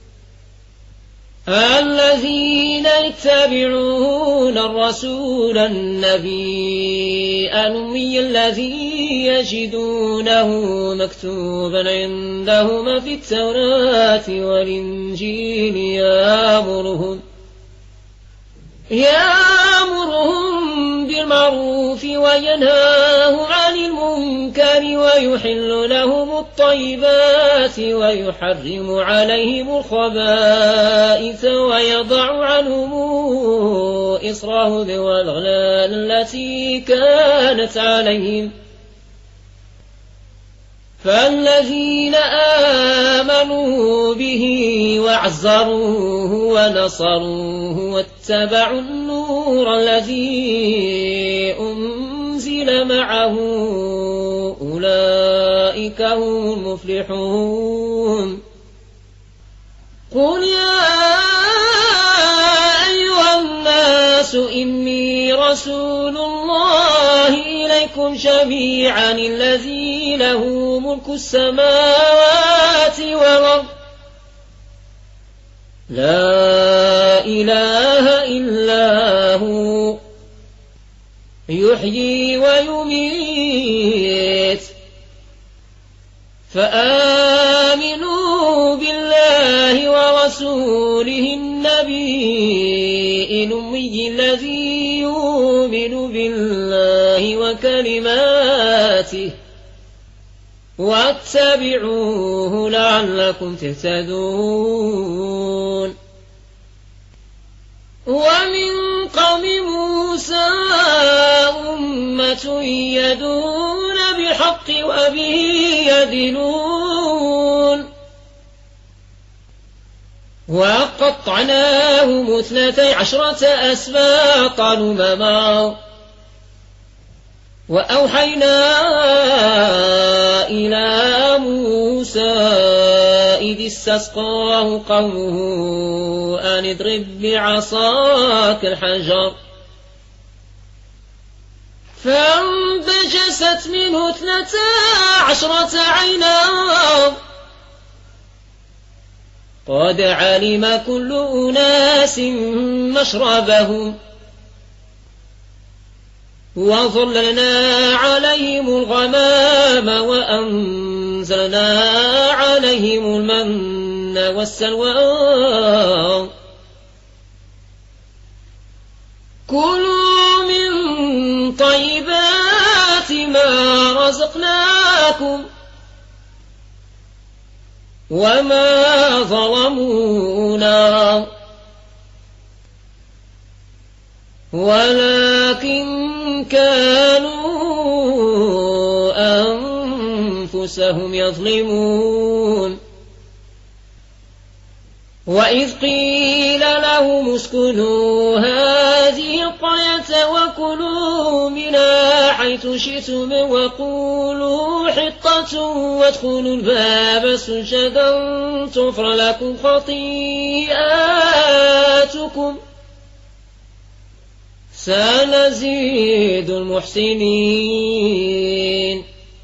Speaker 1: الذين يتبعون الرسول النبي الأمي الذي يجدونه مكتوبا عندهم في التوراة والإنجيل يأمرهم يأمرهم بالمعروف وينهاهم عن المنكر ويحل لهم الطيبات ويحرم عليهم الخبائث ويضع عنهم إصرهم والأغلال التي كانت عليهم فالذين آمنوا به وعزروه ونصروه واتبعوا النور الذي أنزل معه أولئك هم المفلحون. قل يا أيها الناس إني رسول الله إليكم جميعا الذي له ملك السماوات والأرض لا إله إلا هو يحيي ويميت فآمنوا بالله ورسوله النبي الأمي الذي يؤمن بالله وكلماته واتبعوه لعلكم تهتدون. ومن قوم موسى أمة يدعون بالحق وبه يدلون وقطعناهم اثنتي عشرة أسباطا أمما وأوحينا إلى موسى إذ استسقاه قومه أن اضرب بعصاك الحجر فانبجست منه اثنتا عشرة عينا قد علم كل أناس مشربهم وظللنا عليهم الغمام وأنزلنا عليهم المن والسلوى كلوا من طيبات ما رزقناكم وما ظلمونا ولكن كانوا أنفسهم يظلمون. وإذ قيل لهم اسكنوا هذه القرية وكلوا منها حيث شئتم وقولوا حطة وادخلوا الباب سجدا تغفر لكم خطيئاتكم سنزيد المحسنين.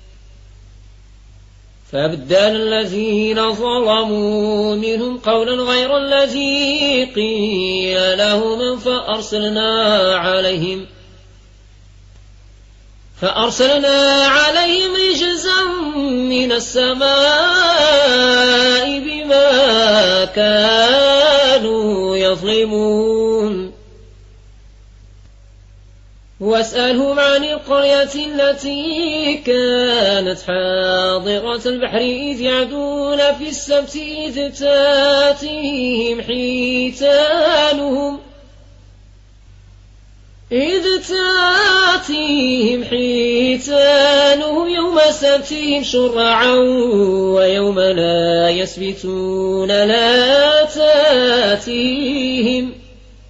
Speaker 1: فبدل الذين ظلموا منهم قولا غير الذي قيل لهم فأرسلنا عليهم فأرسلنا عليهم رجزا من السماء بما كانوا يظلمون واسألهم عن القرية التي كانت حاضرة البحر إذ يعدون في السبت إذ تاتيهم حيتانهم إذ تاتيهم حيتانهم يوم سبتهم شرعا ويوم لا يسبتون لا تاتيهم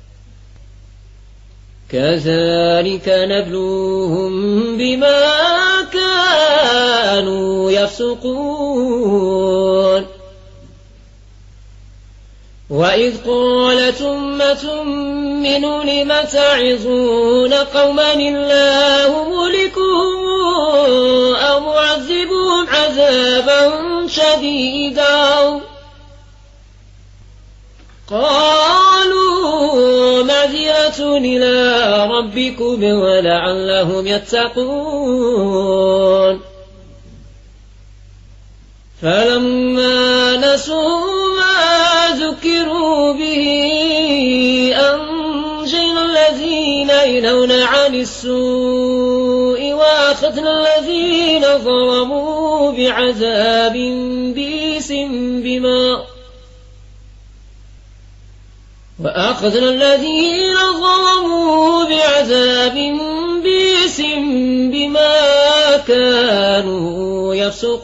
Speaker 1: كذلك نبلوهم بما كانوا يفسقون وإذ قالت أمة منهم لم تعظون قوما الله مهلكهم أو معذبهم عذابا شديدا قالوا معذرة إلى ربكم ولعلهم يتقون فلما نسوا ما ذكروا به أنجينا الذين ينهون عن السوء وأخذنا الذين ظلموا بعذاب بئيس بما وأخذنا الذين ظلموا بعذاب بئيس بما كانوا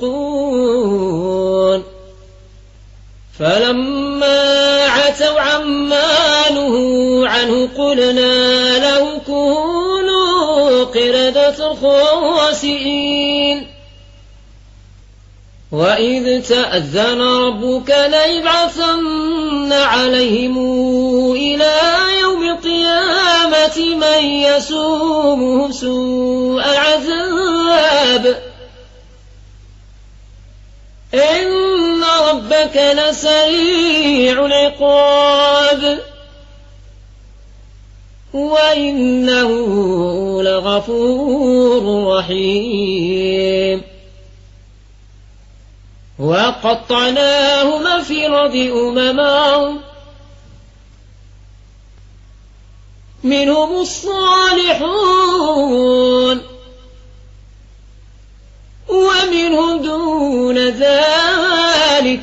Speaker 1: يفسقون فلما عتوا عما نهوا عنه قلنا لهم كونوا قردة خاسئين وإذ تأذن ربك ليبعثن عليهم إلى يوم القيامة من يسومهم سوء العذاب إن ربك لسريع العقاب وإنه لغفور رحيم وقطعناهما في الأرض أمما منهم الصالحون ومنهم دون ذلك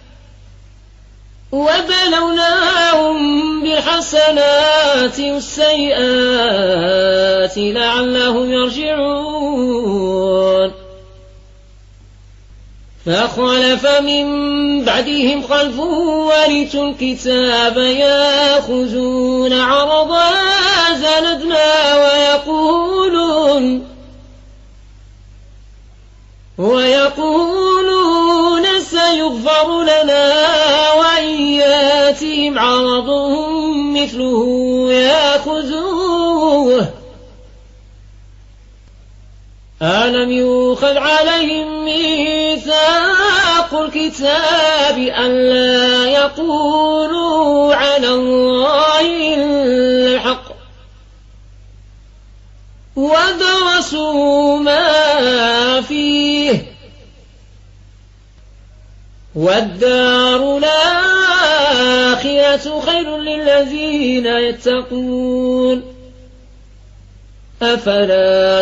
Speaker 1: وبلوناهم بالحسنات والسيئات لعلهم يرجعون فخلف من بعدهم خلف ورثوا الكتاب يأخذون عرض هذا الأدنى ويقولون ويقولون سيغفر لنا وإن ياتهم عرض مثله يأخذوه ألم يؤخذ عليهم ميثاق الكتاب ألا يقولوا على الله الحق ودرسوا ما فيه والدار الآخرة خير للذين يتقون أفلا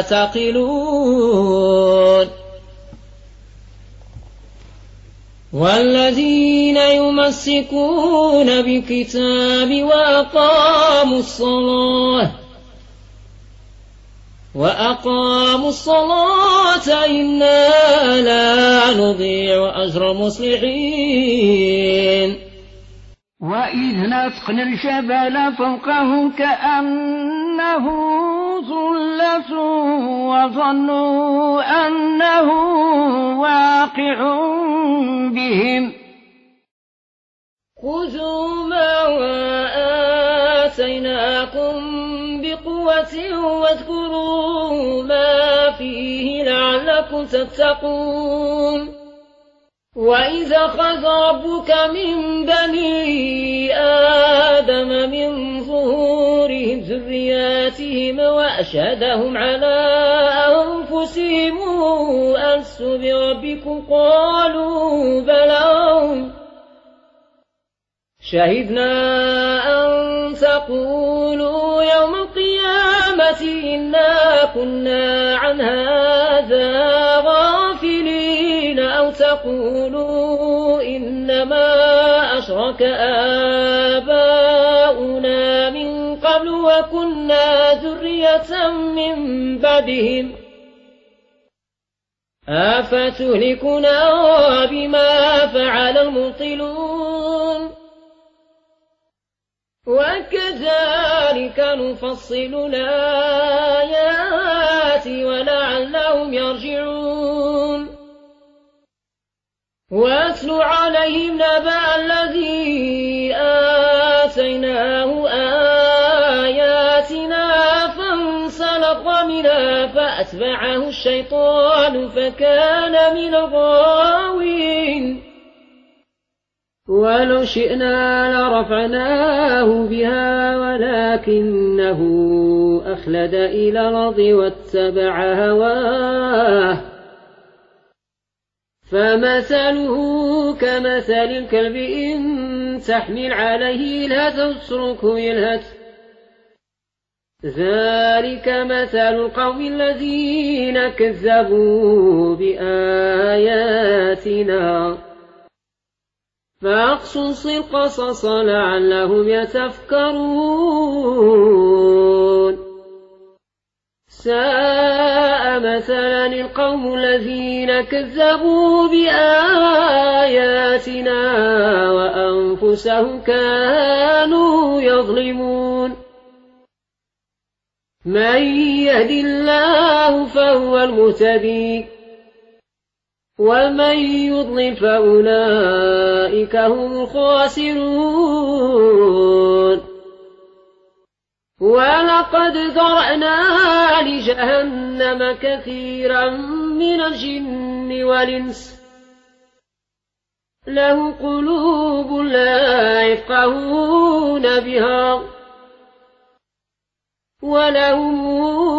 Speaker 1: تعقلون والذين يمسكون بالكتاب وأقاموا الصلاة وأقاموا الصلاة إنا لا نضيع أجر مصلحين
Speaker 2: وإذ نسقنا الجبل فوقهم كأنه ظلة وظنوا أنه واقع بهم
Speaker 1: خذوا ما آتيناكم بقوة واذكروا ما فيه لعلكم تتقون وإذ أخذ ربك من بني آدم من ظهورهم ذرياتهم وأشهدهم على أنفسهم ألست بربكم قالوا بلى شهدنا أن تقولوا يوم القيامة إنا كنا عن هذا غافلين أو تقولوا إنما أشرك آباؤنا من قبل وكنا ذرية من بعدهم أفتهلكنا بما فعل المبطلون وكذلك نفصل الآيات ولعلهم يرجعون واتل عليهم نبأ الذي آتيناه آياتنا فانسلخ منها فأتبعه الشيطان فكان من الغاوين ولو شئنا لرفعناه بها ولكنه أخلد إلى الأرض واتبع هواه فمثله كمثل الكلب إن تحمل عليه يلهث أو تتركه يلهث ذلك مثل القوم الذين كذبوا بآياتنا فاقصص القصص لعلهم يتفكرون ساء مثلا القوم الذين كذبوا بآياتنا وأنفسهم كانوا يظلمون من يهد الله فهو المهتدي ومن يضلل فأولئك هم الخاسرون ولقد ذرأنا لجهنم كثيرا من الجن والإنس لهم قلوب لا يفقهون بها ولهم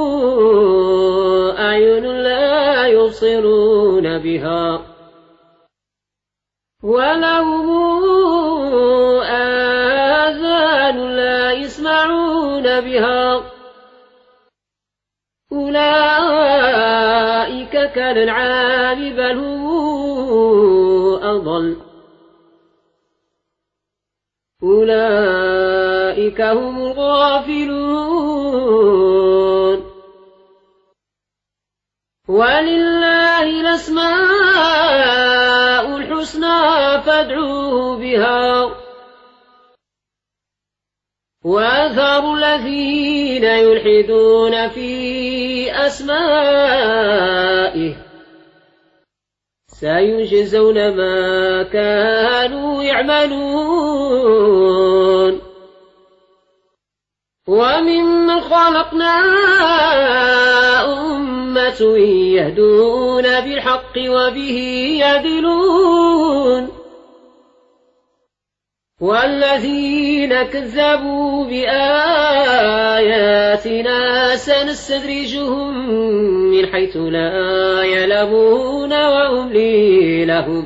Speaker 1: أعين لا يبصرون بها ولهم آذان لا يسمعون بها أولئك كالأنعام بل هم أضل أولئك هم الغافلون ولله الأسماء الحسنى فادعوه بها وذروا الذين يلحدون في أسمائه سيجزون ما كانوا يعملون وممن خلقنا أمة يهدون بالحق وبه يعدلون والذين كذبوا بآياتنا سنستدرجهم من حيث لا يعلمون وأملي لهم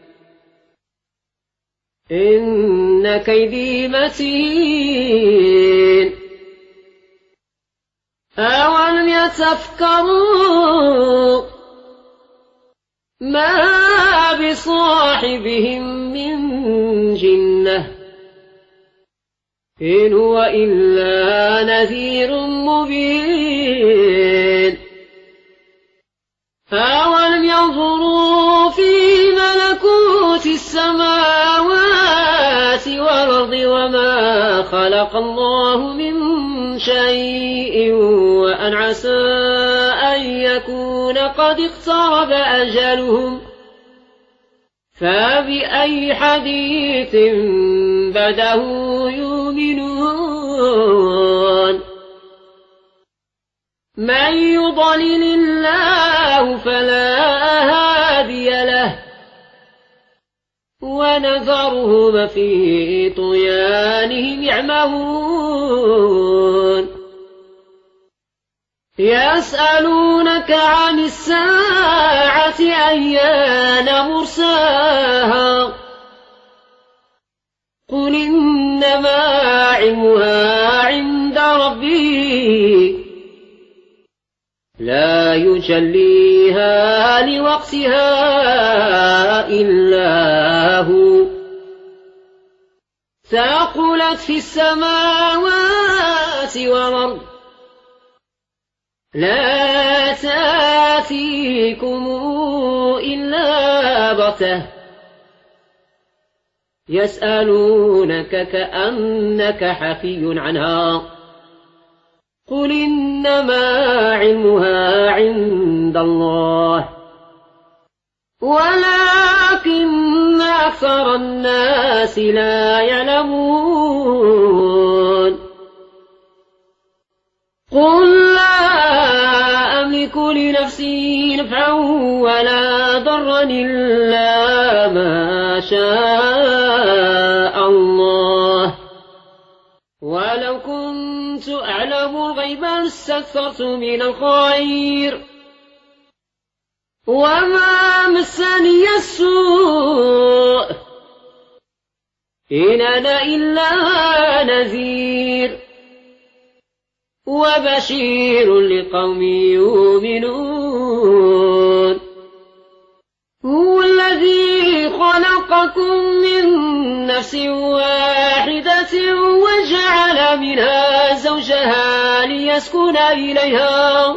Speaker 1: إن كيدي متين أولم يتفكروا ما بصاحبهم من جنة إن هو إلا نذير مبين أولم ينظروا في ملكوت السماوات والأرض وما خلق الله من شيء وأن عسى أن يكون قد اقترب أجلهم فبأي حديث بعده يؤمنون من يضلل الله فلا هادي له ونذرهم في طغيانهم يعمهون يسألونك عن الساعة أيان مرساها قل إنما علمها عند ربي لا يجليها لوقتها إلا هو ثقلت في السماوات والأرض لا تأتيكم إلا بغتة يسألونك كأنك حفي عنها قل إنما علمها عند الله ولكن أكثر الناس لا يعلمون قل لا أملك لنفسي نفعا ولا ضرا إلا ما شاء الله ولو كنت أعلم الغيب لاستكثرت من الخير وما مسني السوء إن أنا إلا نذير وبشير لقوم يؤمنون هو الذي خلقكم من نفس واحدة وجعل منها زوجها ليسكن إليها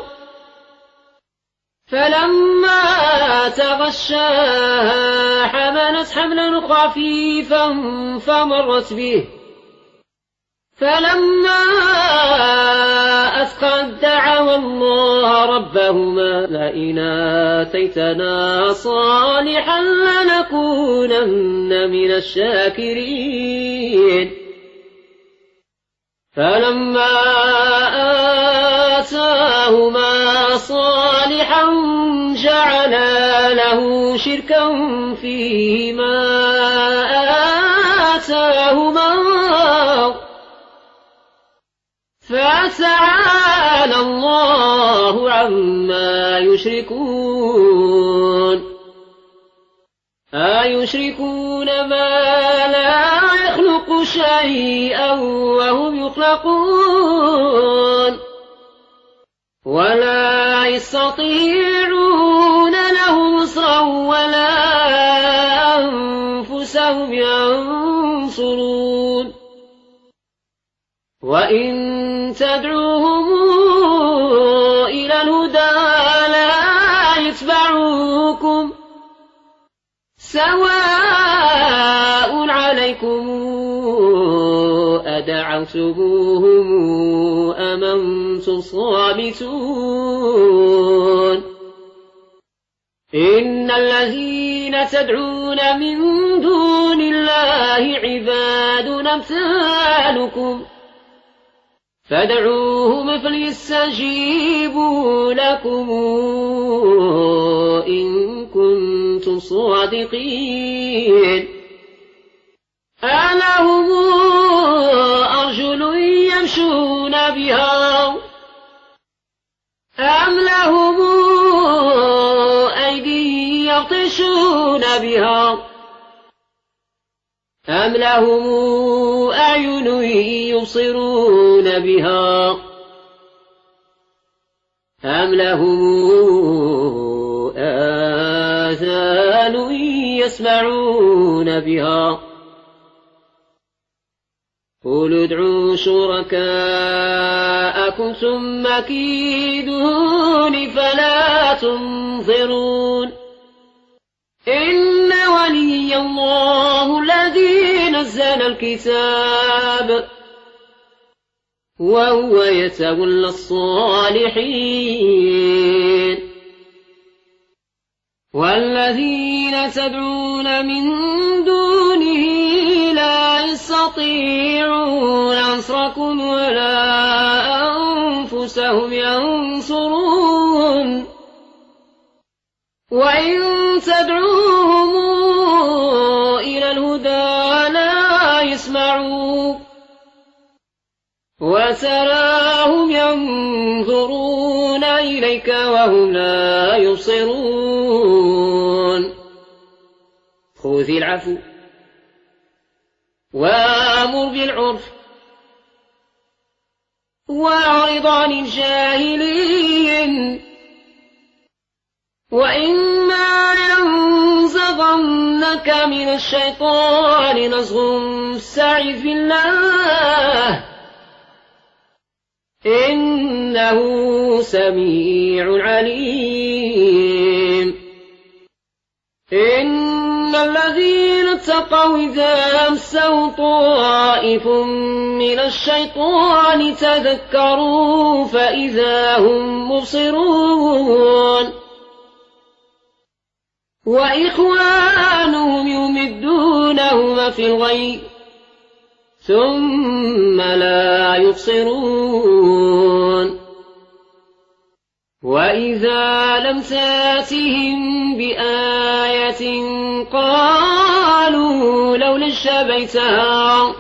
Speaker 1: فلما تغشاها حملت حملا خفيفا فمرت به فلما أثقلت دعوا الله ربهما لئن آتيتنا صالحا لنكونن من الشاكرين فلما آتاهما صالحا جعلا له شركا فيما آتاهما فتعالى الله عما يشركون أيشركون ما لا يخلق شيئا وهم يخلقون ولا يستطيعون لهم نصرا ولا أنفسهم ينصرون وإن تدعوهم إلى الهدى لا يتبعوكم سواء عليكم أدعوتموهم أم أنتم صامتون إن الذين تدعون من دون الله عباد أمثالكم فادعوهم فليستجيبوا لكم إن كنتم صادقين ألهم أرجل يمشون بها أم لهم أيدي يبطشون بها أم لهم أعين يبصرون بها أم لهم آذان يسمعون بها قل ادعوا شركاءكم ثم كيدون فلا تنظرون إن ولي الله الذي نزل الكتاب وهو يتولى الصالحين والذين تدعون من دونه لا يستطيعون نصركم ولا أنفسهم ينصرون وإن تدعوهم إلى الهدى لا يسمعوا وتراهم ينظرون إليك وهم لا يبصرون خذ العفو وامر بالعرف وأعرض عن الجاهلين وإما ينزغنك من الشيطان نزغ فاستعذ بالله إنه سميع عليم إن الذين اتقوا إذا مسوا طائف من الشيطان تذكروا فإذا هم مبصرون وإخوانهم يمدونهم في الغي ثم لا يبصرون وإذا لم تاتهم بآية قالوا لولا اجتبيتها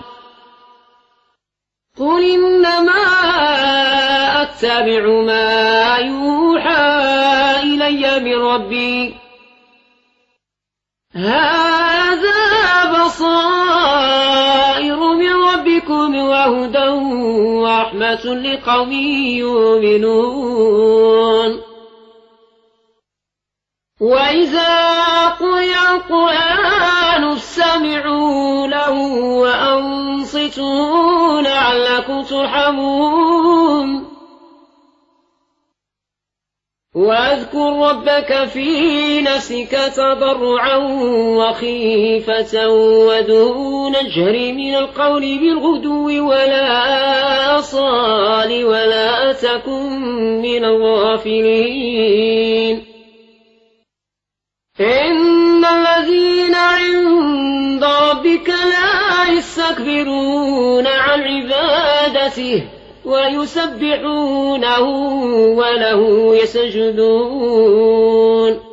Speaker 1: قل إنما أتبع ما يوحى إلي من ربي هذا بصائر من ربكم وهدى ورحمة لقوم يؤمنون وإذا قرئ القرآن فاستمعوا له وأنصتوا لعلكم ترحمون واذكر ربك في نفسك تضرعا وخيفة ودون الجهر من القول بالغدو ولا أصال ولا تكن من الغافلين إن الذين عند ربك لا يستكبرون عن عبادته ويسبحونه وله يسجدون